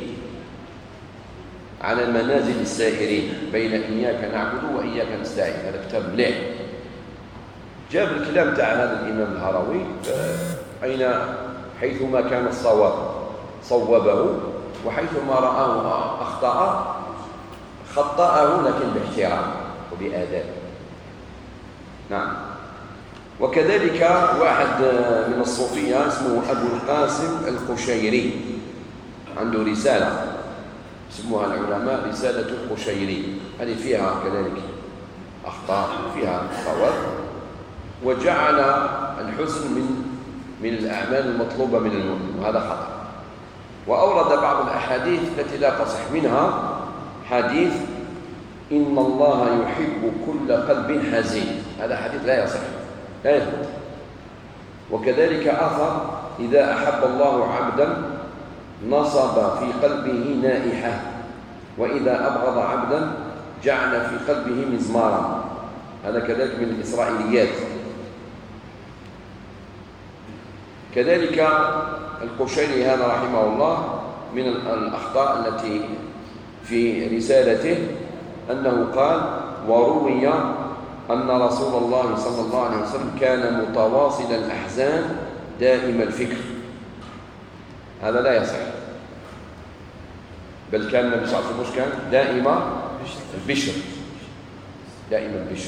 على منازل السائرين بين إياك نعبد وإياك نستعين. هذا كتاب مليح. جاب الكلام تاع هذا الإمام الهروي أين حيثما كان الصواب صوبه، وحيثما رآه أخطأ خطأه لكن باحترام وبآداب. نعم. وكذلك واحد من الصوفية اسمه أبو القاسم القشيري، عنده رسالة اسمها العلماء رسالة القشيري، هذه فيها كذلك أخطاء فيها صواب، وجعل الحزن من من الأعمال المطلوبة من المؤمن، وهذا خطأ. وأورد بعض الأحاديث التي لا تصح، منها حديث إن الله يحب كل قلب حزين، هذا حديث لا يصح لا يثبت. وكذلك آخر: إذا أحب الله عبدا نصب في قلبه نائحة، وإذا أبغض عبدا جعل في قلبه مزمارا، هذا كذلك من الإسرائيليات. كذلك القشيري هذا رحمه الله من الأخطاء التي في رسالته أنه قال: وروي أن رسول الله صلى الله عليه وسلم كان متواصل الأحزان دائم الفكر، هذا لا يصح، بل كان النبي صلى الله عليه وسلم كان دائم البشر، دائم البشر.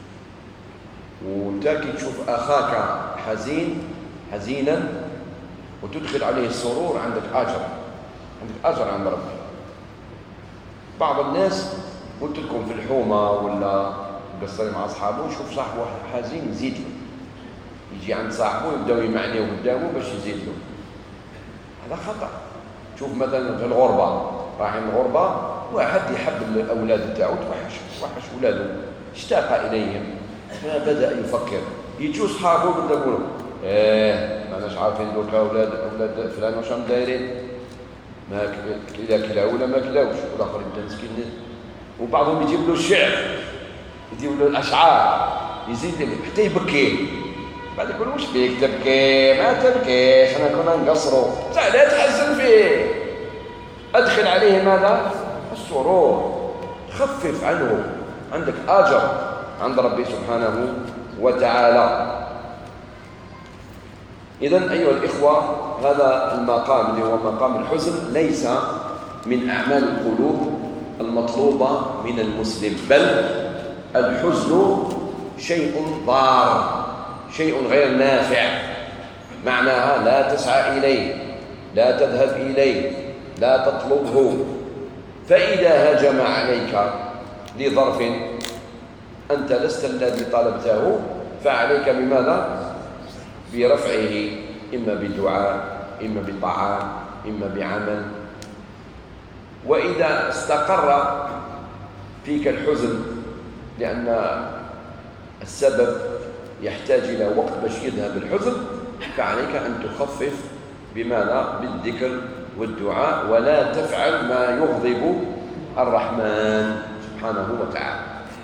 وانت كي تشوف أخاك حزين حزينا وتدخل عليه السرور عندك أجر، عندك أجر عند ربك. بعض الناس قلت لكم في الحومة ولا قصري مع أصحابه، يشوف صاحبه حزين يزيد له، يجي عند صاحبه يبدأوا يمعنيه قدامه باش يزيد له، هذا خطأ. شوف مثلا في الغربة، رايحين الغربة، واحد يحب الأولاد تاعو، توحش توحش أولاده، اشتاق إليهم، فبدأ يفكر، يجوا صحابه بدأوا يقولوا: إيه ماناش عارفين دوكا أولاد أولاد فلان واش راهم دايرين، ما إذا كلاو ولا ما كلاوش، والآخر يبدا مسكين. وبعضهم يجيب له الشعر، يجيب له الأشعار، يزيد حتى يبكي، بعد يقول: وش بيك تبكي؟ ما تبكيش، احنا كنا نقصروا، لا تحزن فيه، ادخل عليه ماذا؟ السرور، خفف عنه، عندك اجر عند ربي سبحانه وتعالى. اذن ايها الاخوه، هذا المقام اللي هو مقام الحزن ليس من اعمال القلوب المطلوبه من المسلم، بل الحزن شيء ضار، شيء غير نافع، معناها لا تسعى إليه، لا تذهب إليه، لا تطلبه. فإذا هجم عليك لظرف أنت لست الذي طلبته، فعليك بماذا؟ برفعه، إما بالدعاء، إما بالطعام، إما بعمل. وإذا استقر فيك الحزن لأن السبب يحتاج إلى وقت باش يذهب الحزن، فعليك أن تخفف بماذا؟ بالذكر والدعاء، ولا تفعل ما يغضب الرحمن سبحانه وتعالى.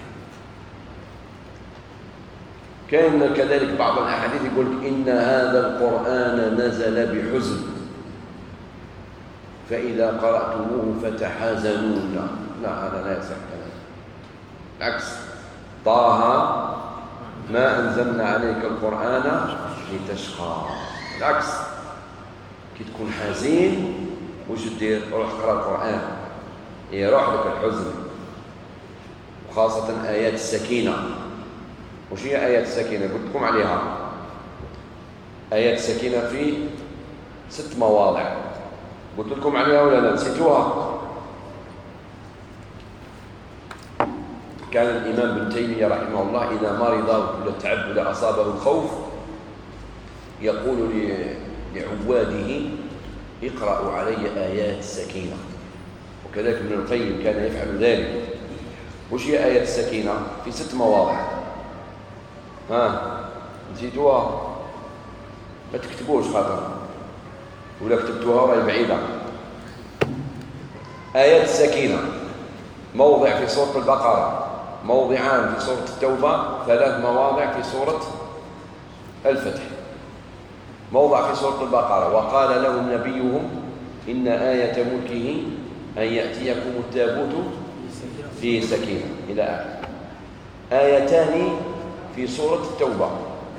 كان كذلك بعض الأحاديث يقول: إن هذا القرآن نزل بحزن، فإذا قرأتموه فتحازنون، لا هذا لا يصح كلام. العكس، طه ما أنزلنا عليك القرآن لتشقى. العكس، كي تكون حزين وش دير؟ روح اقرأ القرآن يروح لك الحزن، وخاصة آيات السكينة. وش هي آيات السكينة؟ قلت لكم عليها. آيات السكينة في ست مواضع قلت لكم عليها ولا لا؟ نسيتوها؟ كان الإمام ابن تيمية رحمه الله إذا مرض ولا تعب ولا أصابه الخوف يقول لعواده اقرأوا علي آيات السكينة. وكذلك ابن القيم كان يفعل ذلك. وش هي آيات السكينة؟ في ست مواضع. ها نسيتوها؟ ما تكتبوش خاطر ولا كتبتوها راهي بعيدة. آيات السكينة موضع في سورة البقرة، موضعان في سورة التوبة، ثلاث مواضع في سورة الفتح. موضع في سورة البقرة وقال لهم نبيهم إن آية ملكه أن يأتيكم التابوت فيه سكينة إلى آخر. آيتان في سورة التوبة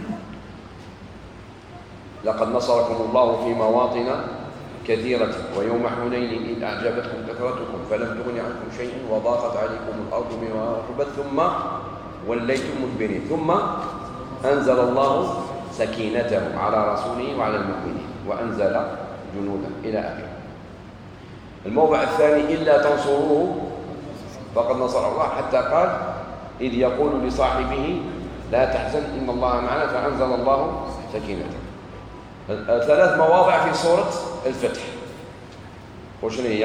لقد نصركم الله في مواطن كثيرة ويوم حنين إذ أعجبتكم كثرتكم فلم تغن عنكم شيئا وضاقت عليكم الأرض بما رحبت ثم وليتم مدبرين ثم أنزل الله سكينته على رسوله وعلى المؤمنين وأنزل جنودا إلى آخره. الموضع الثاني إلا تنصروه فقد نصر الله، حتى قال إذ يقول لصاحبه لا تحزن إن الله معنا فأنزل الله سكينته. ثلاث مواضع في سورة الفتح. وشنو هي؟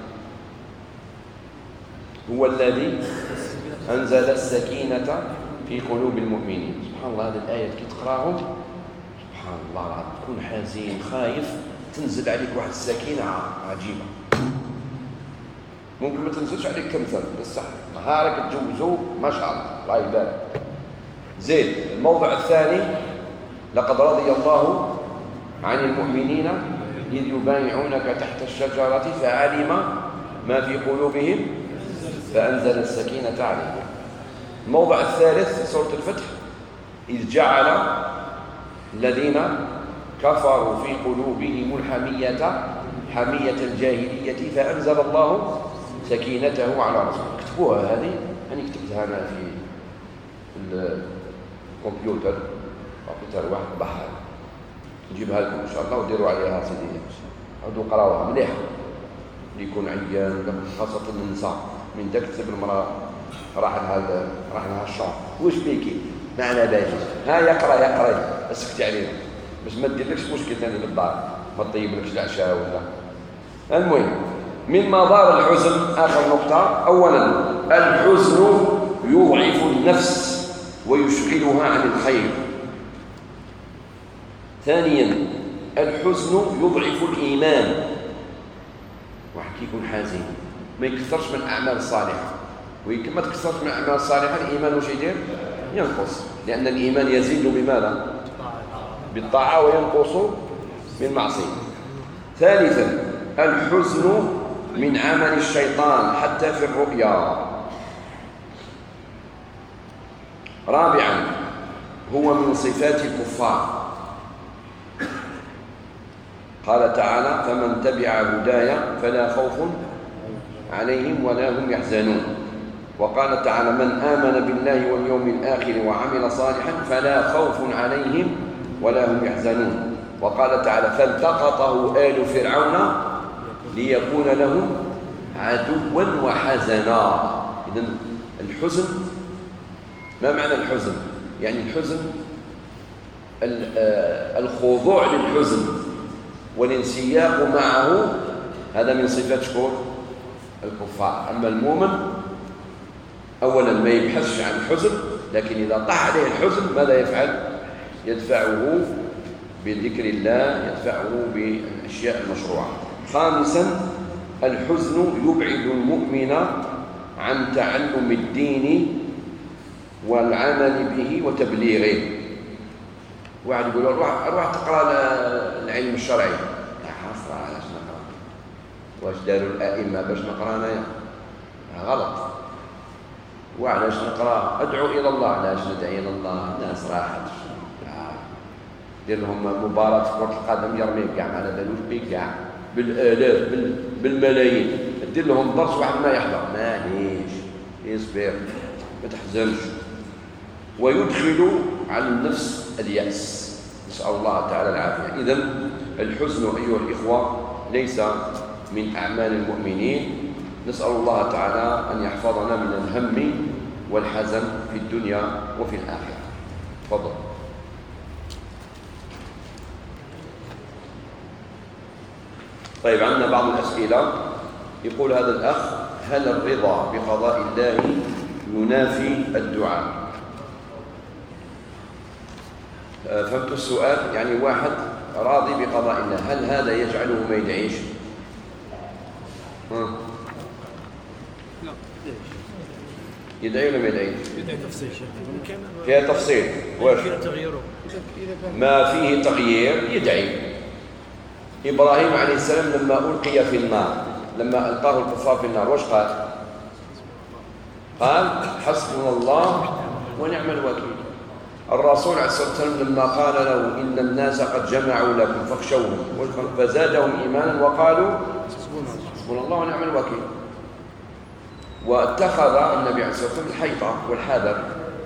هو الذي أنزل السكينة في قلوب المؤمنين. سبحان الله، هذه الآية كي تقراهم سبحان الله تكون حزين خايف تنزل عليك واحد السكينة عجيبة. ممكن ما تنزلش عليك كمثل بس نهارك تجوزوا ما شاء الله الله يبارك. زين. الموضع الثاني لقد رضي الله عن المؤمنين إذ يبايعونك تحت الشجرة فعلم ما في قلوبهم فأنزل السكينة عليهم. الموضع الثالث في سورة الفتح إذ جعل الذين كفروا في قلوبهم الحمية حمية الجاهلية فأنزل الله سكينته على رسوله. اكتبوها هذه، أنا كتبتها أنا في الكمبيوتر كمبيوتر واحد بحر نجيبها لكم إن شاء الله وديروا عليها سيدي عودوا قراوها مليح اللي يكون عيان خاصة النساء من داك تسب المرأة راح لها راح لها الشهر واش بيكي معنا باجي ها يقرا يقرا اسكتي عليه باش ما ديرلكش مشكل ثاني بالدار ما تطيبلكش العشاء ولا. المهم من مضار الحزن آخر نقطة، أولا الحزن يضعف النفس ويشغلها عن الخير. ثانيا الحزن يضعف الإيمان. واحد يكون حزين ما يكثرش من الأعمال الصالحة، ويمكن ما تكثرش من الأعمال الصالحة الإيمان واش يدير؟ ينقص، لأن الإيمان يزيد بماذا؟ بالطاعة وينقص بالمعصية. ثالثا الحزن من عمل الشيطان حتى في الرؤيا. رابعا هو من صفات الكفار. قال تعالى فمن تبع هداي فلا خوف عليهم ولا هم يحزنون. وقال تعالى من آمن بالله واليوم الآخر وعمل صالحا فلا خوف عليهم ولا هم يحزنون. وقال تعالى فالتقطه آل فرعون ليكون لهم عدوا وحزنا. إذن الحزن ما معنى الحزن؟ يعني الحزن الخضوع للحزن والانسياق معه، هذا من صفات شكور الكفار. أما المؤمن أولا ما يبحثش عن الحزن، لكن إذا طاح عليه الحزن ماذا يفعل؟ يدفعه بذكر الله، يدفعه بالأشياء المشروعة. خامسا الحزن يبعد المؤمن عن تعلم الدين والعمل به وتبليغه. واحد يقول روح روح تقرا العلم الشرعي، لا حصر علاش نقرا؟ واش داروا الائمه باش نقرا انايا؟ غلط. وعلاش نقرا ادعو الى الله؟ علاش ندعي الى الله؟ الناس راحت دير لهم مباراه في كره القدم يرمي كاع ما على بالوش بيه كاع بالالاف بالملايين، دير لهم درس واحد ما يحضر ماليش يصبر ما تحزنش، ويدخل على النفس اليأس. نسأل الله تعالى العافية. إذن الحزن أيها الإخوة ليس من أعمال المؤمنين. نسأل الله تعالى أن يحفظنا من الهم والحزن في الدنيا وفي الآخرة. تفضل. طيب عندنا بعض الأسئلة. يقول هذا الأخ: هل الرضا بقضاء الله ينافي الدعاء؟ فهمت السؤال؟ يعني واحد راضي بقضاء الله، هل هذا يجعله ما يدعيش؟ ها؟ لا يدعي ولا ما يدعيش؟ يدعي تفصيل. فيها تفصيل. واش؟ تغييره ما فيه تغيير يدعي. إبراهيم عليه السلام لما ألقي في النار، لما ألقاه الكفار في النار، واش قال؟ قال حسبنا الله ونعم الوكيل. الرسول عليه الصلاة والسلام لما قال له إن الناس قد جمعوا لكم فاخشوهم فزادهم إيمانا وقالوا حسبنا الله ونعم الوكيل. واتخذ النبي عليه الصلاة والسلام الحيطة والحذر.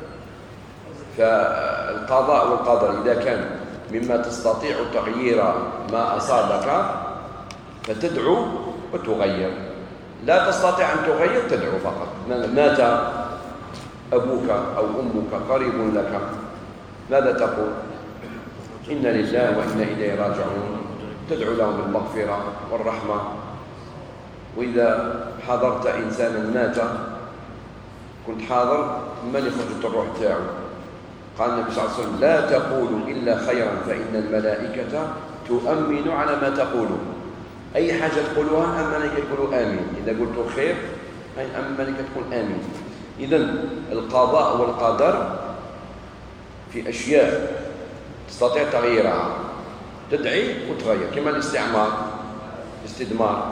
فالقضاء والقدر إذا كان مما تستطيع تغيير ما أصابك فتدعو وتغير، لا تستطيع أن تغير تدعو فقط. مات أبوك أو أمك قريب لك، ماذا تقول؟ إنا لله وإنا إليه راجعون. تدعو لهم بالمغفرة والرحمة. وإذا حضرت إنسانا مات، كنت حاضر، من يخرج الروح تاعه؟ قال النبي صلى الله عليه وسلم: لا تقولوا إلا خيرا فإن الملائكة تؤمن على ما تقولون. أي حاجة تقولوها الملائكة يقولوا آمين. إذا قلتوا خير أي الملائكة تقول آمين. إذن القضاء والقدر في أشياء تستطيع تغييرها، تدعي وتغير. كما الاستعمار، الاستدمار.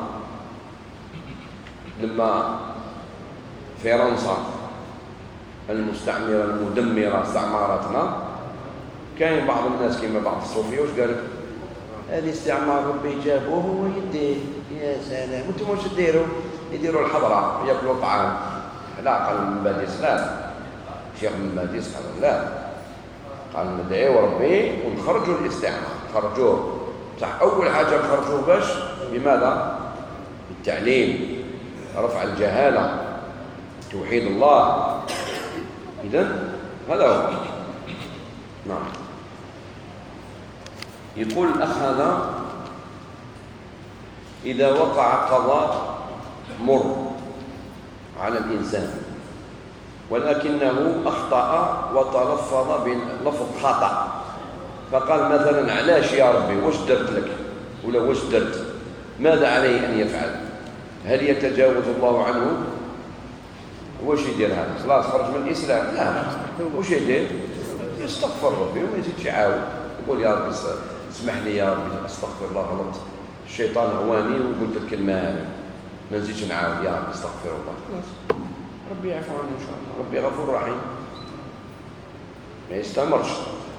لما فرنسا المستعمرة المدمرة استعمارتنا، كاين بعض الناس كما بعض الصوفية واش قالك؟ هذه استعمار ربي جابوه ويديه. يا سلام، وانتم واش ديروا؟ يديروا الحضرة ياكلوا الطعام. لا، قال من بعد الإسلام شيخ من بعد الإسلام لا، قال ندعيو ربي ونخرجوا الاستعمار. خرجوه صح. أول حاجة نخرجوه باش بماذا؟ بالتعليم، رفع الجهالة، توحيد الله. إذن هذا هو. نعم. يقول الأخ هذا: إذا وقع قضاء مر على الإنسان ولكنه أخطأ وتلفظ بلفظ خطأ، فقال مثلا: علاش يا ربي؟ واش درت لك؟ ولا واش درت؟ ماذا عليه أن يفعل؟ هل يتجاوز الله عنه؟ واش يدير هذا؟ خلاص خرج من الإسلام؟ لا. واش يدير؟ يستغفر ربي وما يزيدش يعاود، يقول: يا ربي اسمح لي يا ربي، استغفر الله، غلطت، الشيطان هواني وقلت الكلمة هذه، ما نزيدش نعاود، يا ربي استغفر الله. خلاص ربي يعفو عنه إن شاء الله. ربي غفور رحيم، ما يستمرش.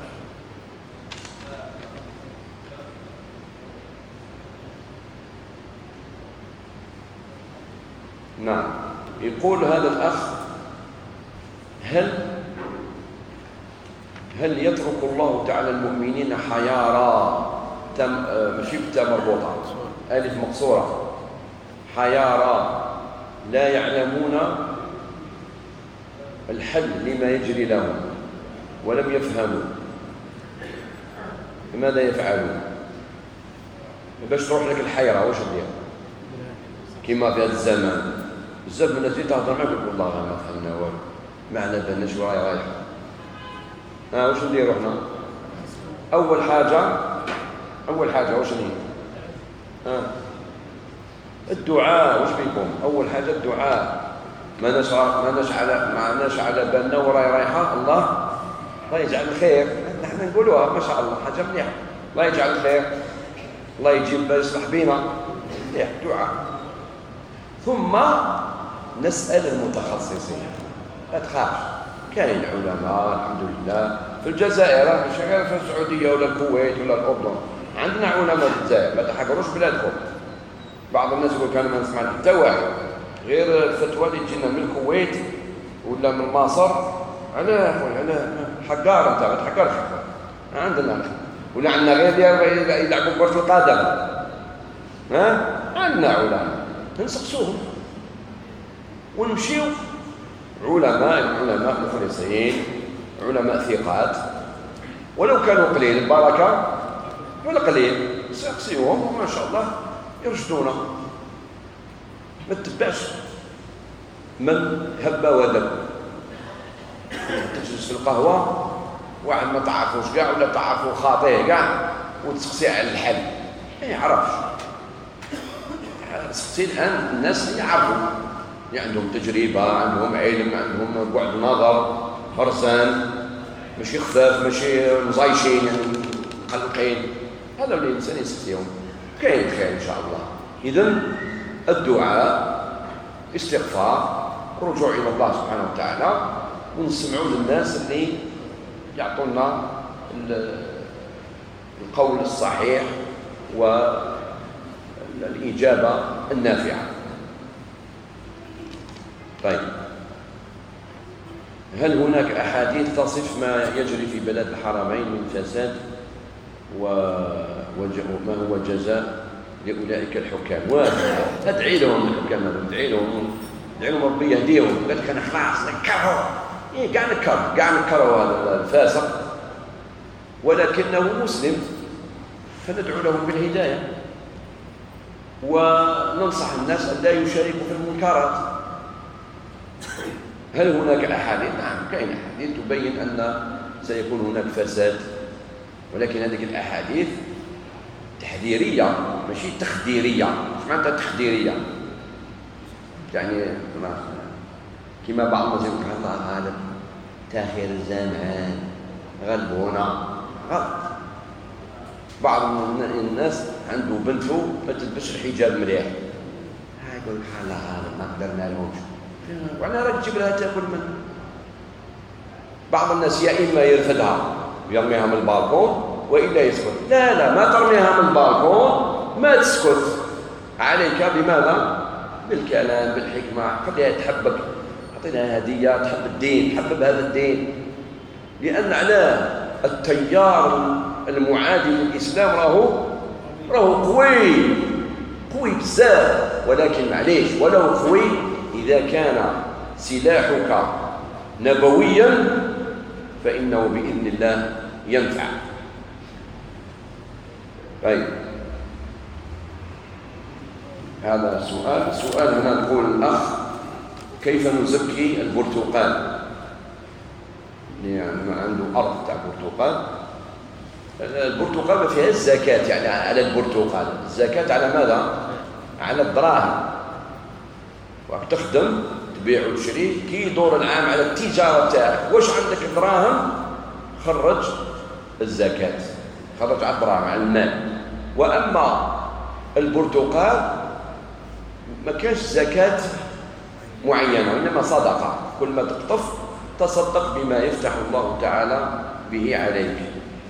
نعم. يقول هذا الأخ: هل هل يترك الله تعالى المؤمنين حيارى تم ماشي بتاء مربوطة، ألف مقصورة، حيارى لا يعلمون الحل لما يجري لهم ولم يفهموا، ماذا يفعلون؟ باش تروح لك الحيرة واش دير؟ كما في هذا الزمان بزاف من الناس تهضر معك يقول: والله ما فهمنا والو، ما على بالناش وراي رايح. ها واش نديرو حنا؟ أول حاجة أول حاجة واش هي؟ ها الدعاء. واش بيكون؟ أول حاجة الدعاء. ما ناش ما ناش على ما ناش على بالنا وراي رايحة. الله الله يجعل الخير، نحن نقولوها ما شاء الله حاجة مليحة. الله يجعل الخير، الله يجيب يصلح بينا، مليح دعاء. ثم نسأل المتخصصين، لا تخافش. كاين علماء الحمد لله في الجزائر، مش غير في السعودية ولا الكويت ولا الأردن، عندنا علماء في الجزائر، ما تحقروش بلادكم. بعض الناس يقول كان ما نسمع حتى واحد غير الفتوى اللي تجينا من الكويت ولا من مصر. علاه علاه حقار انت، ما تحقرش. عندنا ولا عندنا غير يلعبوا كرة القدم، ها عندنا علماء نسقسوهم ونمشيو. علماء العلماء مخلصين، علماء ثقات، ولو كانوا قليل البركة ولا قليل، سقسيوهم وما شاء الله يرشدونا. ما تتبعش من هب ودب. تجلس في القهوة واحد ما تعرفوش كاع ولا تعرفوا خاطيه كاع وتسقسي على الحل ما يعرفش. سقسي الآن الناس اللي يعرفوا، اللي عندهم تجربة، عندهم علم، عندهم بعد نظر، فرسان، ماشي خفاف، ماشي مزايشين، يعني مقلقين. هذا اللي الإنسان يسقسيهم. كاين خير إن شاء الله. إذن الدعاء، استغفار، رجوع إلى الله سبحانه وتعالى، ونسمعوا للناس اللي يعطونا القول الصحيح والإجابة النافعة. طيب، هل هناك أحاديث تصف ما يجري في بلاد الحرمين من فساد وما هو جزاء لأولئك الحكام؟ وادعي لهم الحكام هذول، ادعي لهم، ادعي لهم ربي يهديهم. قال لك أنا خلاص نكرهوا، إيه قاع نكره قاع نكرهوا هذا الفاسق، ولكنه مسلم، فندعو لهم بالهداية وننصح الناس أن لا يشاركوا في المنكرات. هل هناك أحاديث؟ نعم، كاين أحاديث تبين أن سيكون هناك فساد، ولكن هذه الأحاديث تحذيرية ماشي تخديرية. ايش معناتها تخديرية؟ يعني كما بعض الناس يقول الله غالب، تاخير الزمان، غلبونا. غلط. بعض الناس عنده بنته ما تلبسش الحجاب مليح، يقول الله غالب ما قدرنا لهمش، وعلى راك تجيب لها تاكل منه. بعض الناس يا اما يرفدها ويرميها من البالكون والا يسكت. لا لا، ما ترميها من البالكون، ما تسكت. عليك بماذا؟ بالكلام، بالحكمه، خليها تحبك، اعطيناها هديه تحب الدين، حبب هذا الدين. لان على التيار المعادي للاسلام راهو راهو قوي قوي بزاف، ولكن معليش ولو قوي اذا كان سلاحك نبويا فانه باذن الله ينفع. طيب، هذا سؤال. سؤال هنا نقول الأخ: كيف نزكي البرتقال؟ يعني عنده أرض تاع برتقال. البرتقال ما فيها الزكاة يعني على البرتقال، الزكاة على ماذا؟ على الدراهم. وتخدم تبيع وتشري، كي يدور العام على التجارة تاعك، واش عندك دراهم خرج الزكاة، خرج على الدراهم على المال. وأما البرتقال ما كانش زكاة معينة، وإنما صدقة، كل ما تقطف تصدق بما يفتح الله تعالى به عليك.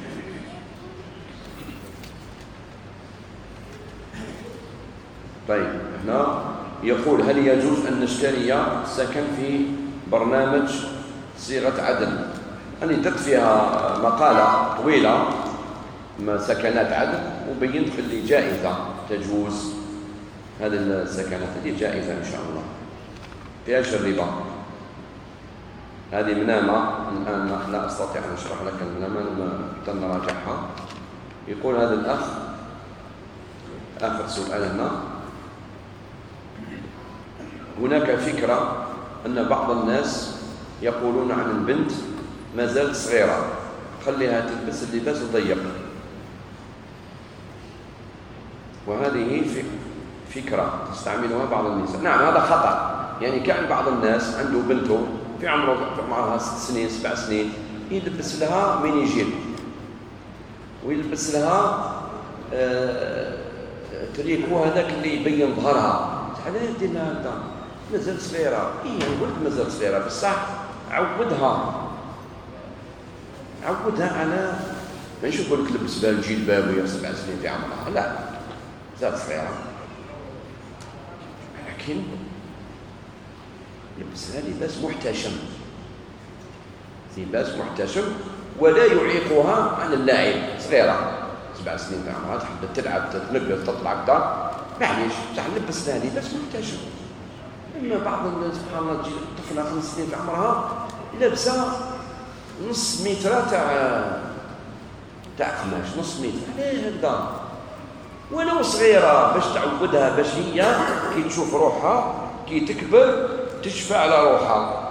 طيب، هنا يقول: هل يجوز أن نشتري سكن في برنامج صيغة عدل؟ أنا درت فيها مقالة طويلة ما سكنات عدل، وبينت باللي جائزة تجوز هذه السكنات، هذه جائزة إن شاء الله، فيهاش الربا. هذه منامة الآن لا أستطيع أن أشرح لك المنامة لما نراجعها. يقول هذا الأخ آخر سؤال هنا: هناك فكرة أن بعض الناس يقولون عن البنت ما زالت صغيرة، خليها تلبس اللباس الضيق، وهذه فكرة تستعملها بعض النساء. نعم، هذا خطأ. يعني كان بعض الناس عنده بنته في عمره معها ست سنين سبع سنين، يلبس لها ميني جيب ويلبس لها آه تريكو هذاك اللي يبين ظهرها. علاه دير لها هكذا؟ مازال صغيرة. إيه قلت مازال صغيرة بصح عودها عودها على ماشي نقول لك لبس بها الجلباب وهي سبع سنين في عمرها، لا مازال صغيرة، لكن لبسها لباس محتشم، لباس محتشم ولا يعيقها عن اللعب. صغيرة سبع سنين في عمرها تحب تلعب تتنقل تطلع كذا معليش بصح نلبس لها لباس محتشم. اما بعض الناس سبحان الله تجي طفله خمس سنين في عمرها لابسه نص متر تاع تاع قماش، نص متر علاه هكذا ولو صغيره باش تعودها، باش هي كي تشوف روحها كي تكبر تشفى على روحها.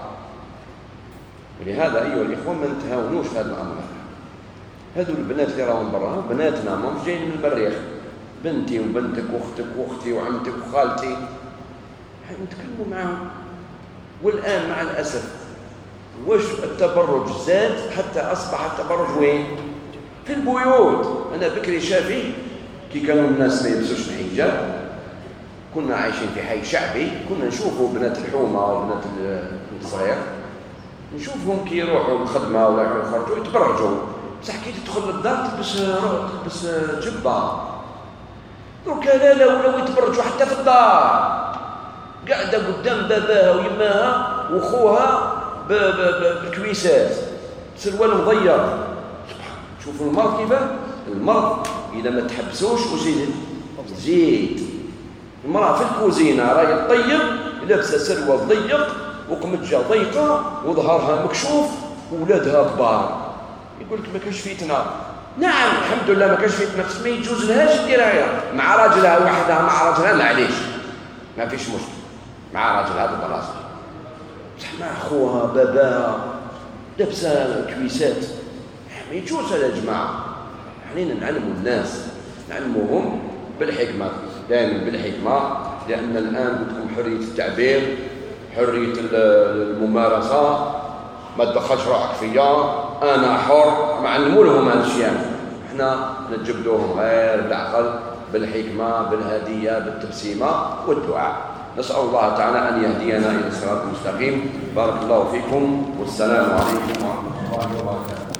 ولهذا ايها الاخوه ما نتهاونوش في هذا الامر. هذو البنات اللي راهم برا بناتنا ماهمش جايين من المريخ، بنتي وبنتك واختك واختي وعمتك وخالتي نتكلموا معهم. والآن مع الأسف واش التبرج زاد حتى أصبح التبرج وين؟ في البيوت. أنا بكري شافي كي كانوا الناس ما يلبسوش الحجاب، كنا عايشين في حي شعبي، كنا نشوفوا بنات الحومة وبنات الصغير نشوفهم كي يروحوا الخدمة ولا يخرجوا يتبرجوا، بصح كي تدخل للدار تلبس تلبس جبة. دركا لا لا ولاو يتبرجوا حتى في الدار، قاعدة قدام باباها ويماها وخوها بالكويسات سروال مضيق. شوفوا المرض كيفاه، المرض إذا ما تحبسوش وزيد زيد. المرأة في الكوزينة راهي تطيب لابسة سروال ضيق وقمجة ضيقة وظهرها مكشوف وولادها كبار، يقول لك ما كاش فتنة. نعم الحمد لله ما كاش فتنة، بس ما يجوز لهاش ديرها مع راجلها وحدها، مع راجلها معليش ما فيش مشكل، مع راجلها بالبلاصة، بصح مع أخوها باباها لابسة كويسات ما يجوز هذا يا جماعة. حنين نعلموا الناس، نعلموهم بالحكمة، دائما بالحكمة، لأن الآن بدكم حرية التعبير، حرية الممارسة، ما تدخلش روحك فيا، أنا حر، نعلموا لهم هذا الشيء. احنا نجبدوهم غير بالعقل بالحكمة بالهدية بالتبسيمة والدعاء. نسأل الله تعالى أن يهدينا إلى الصراط المستقيم. بارك الله فيكم والسلام عليكم ورحمة الله وبركاته.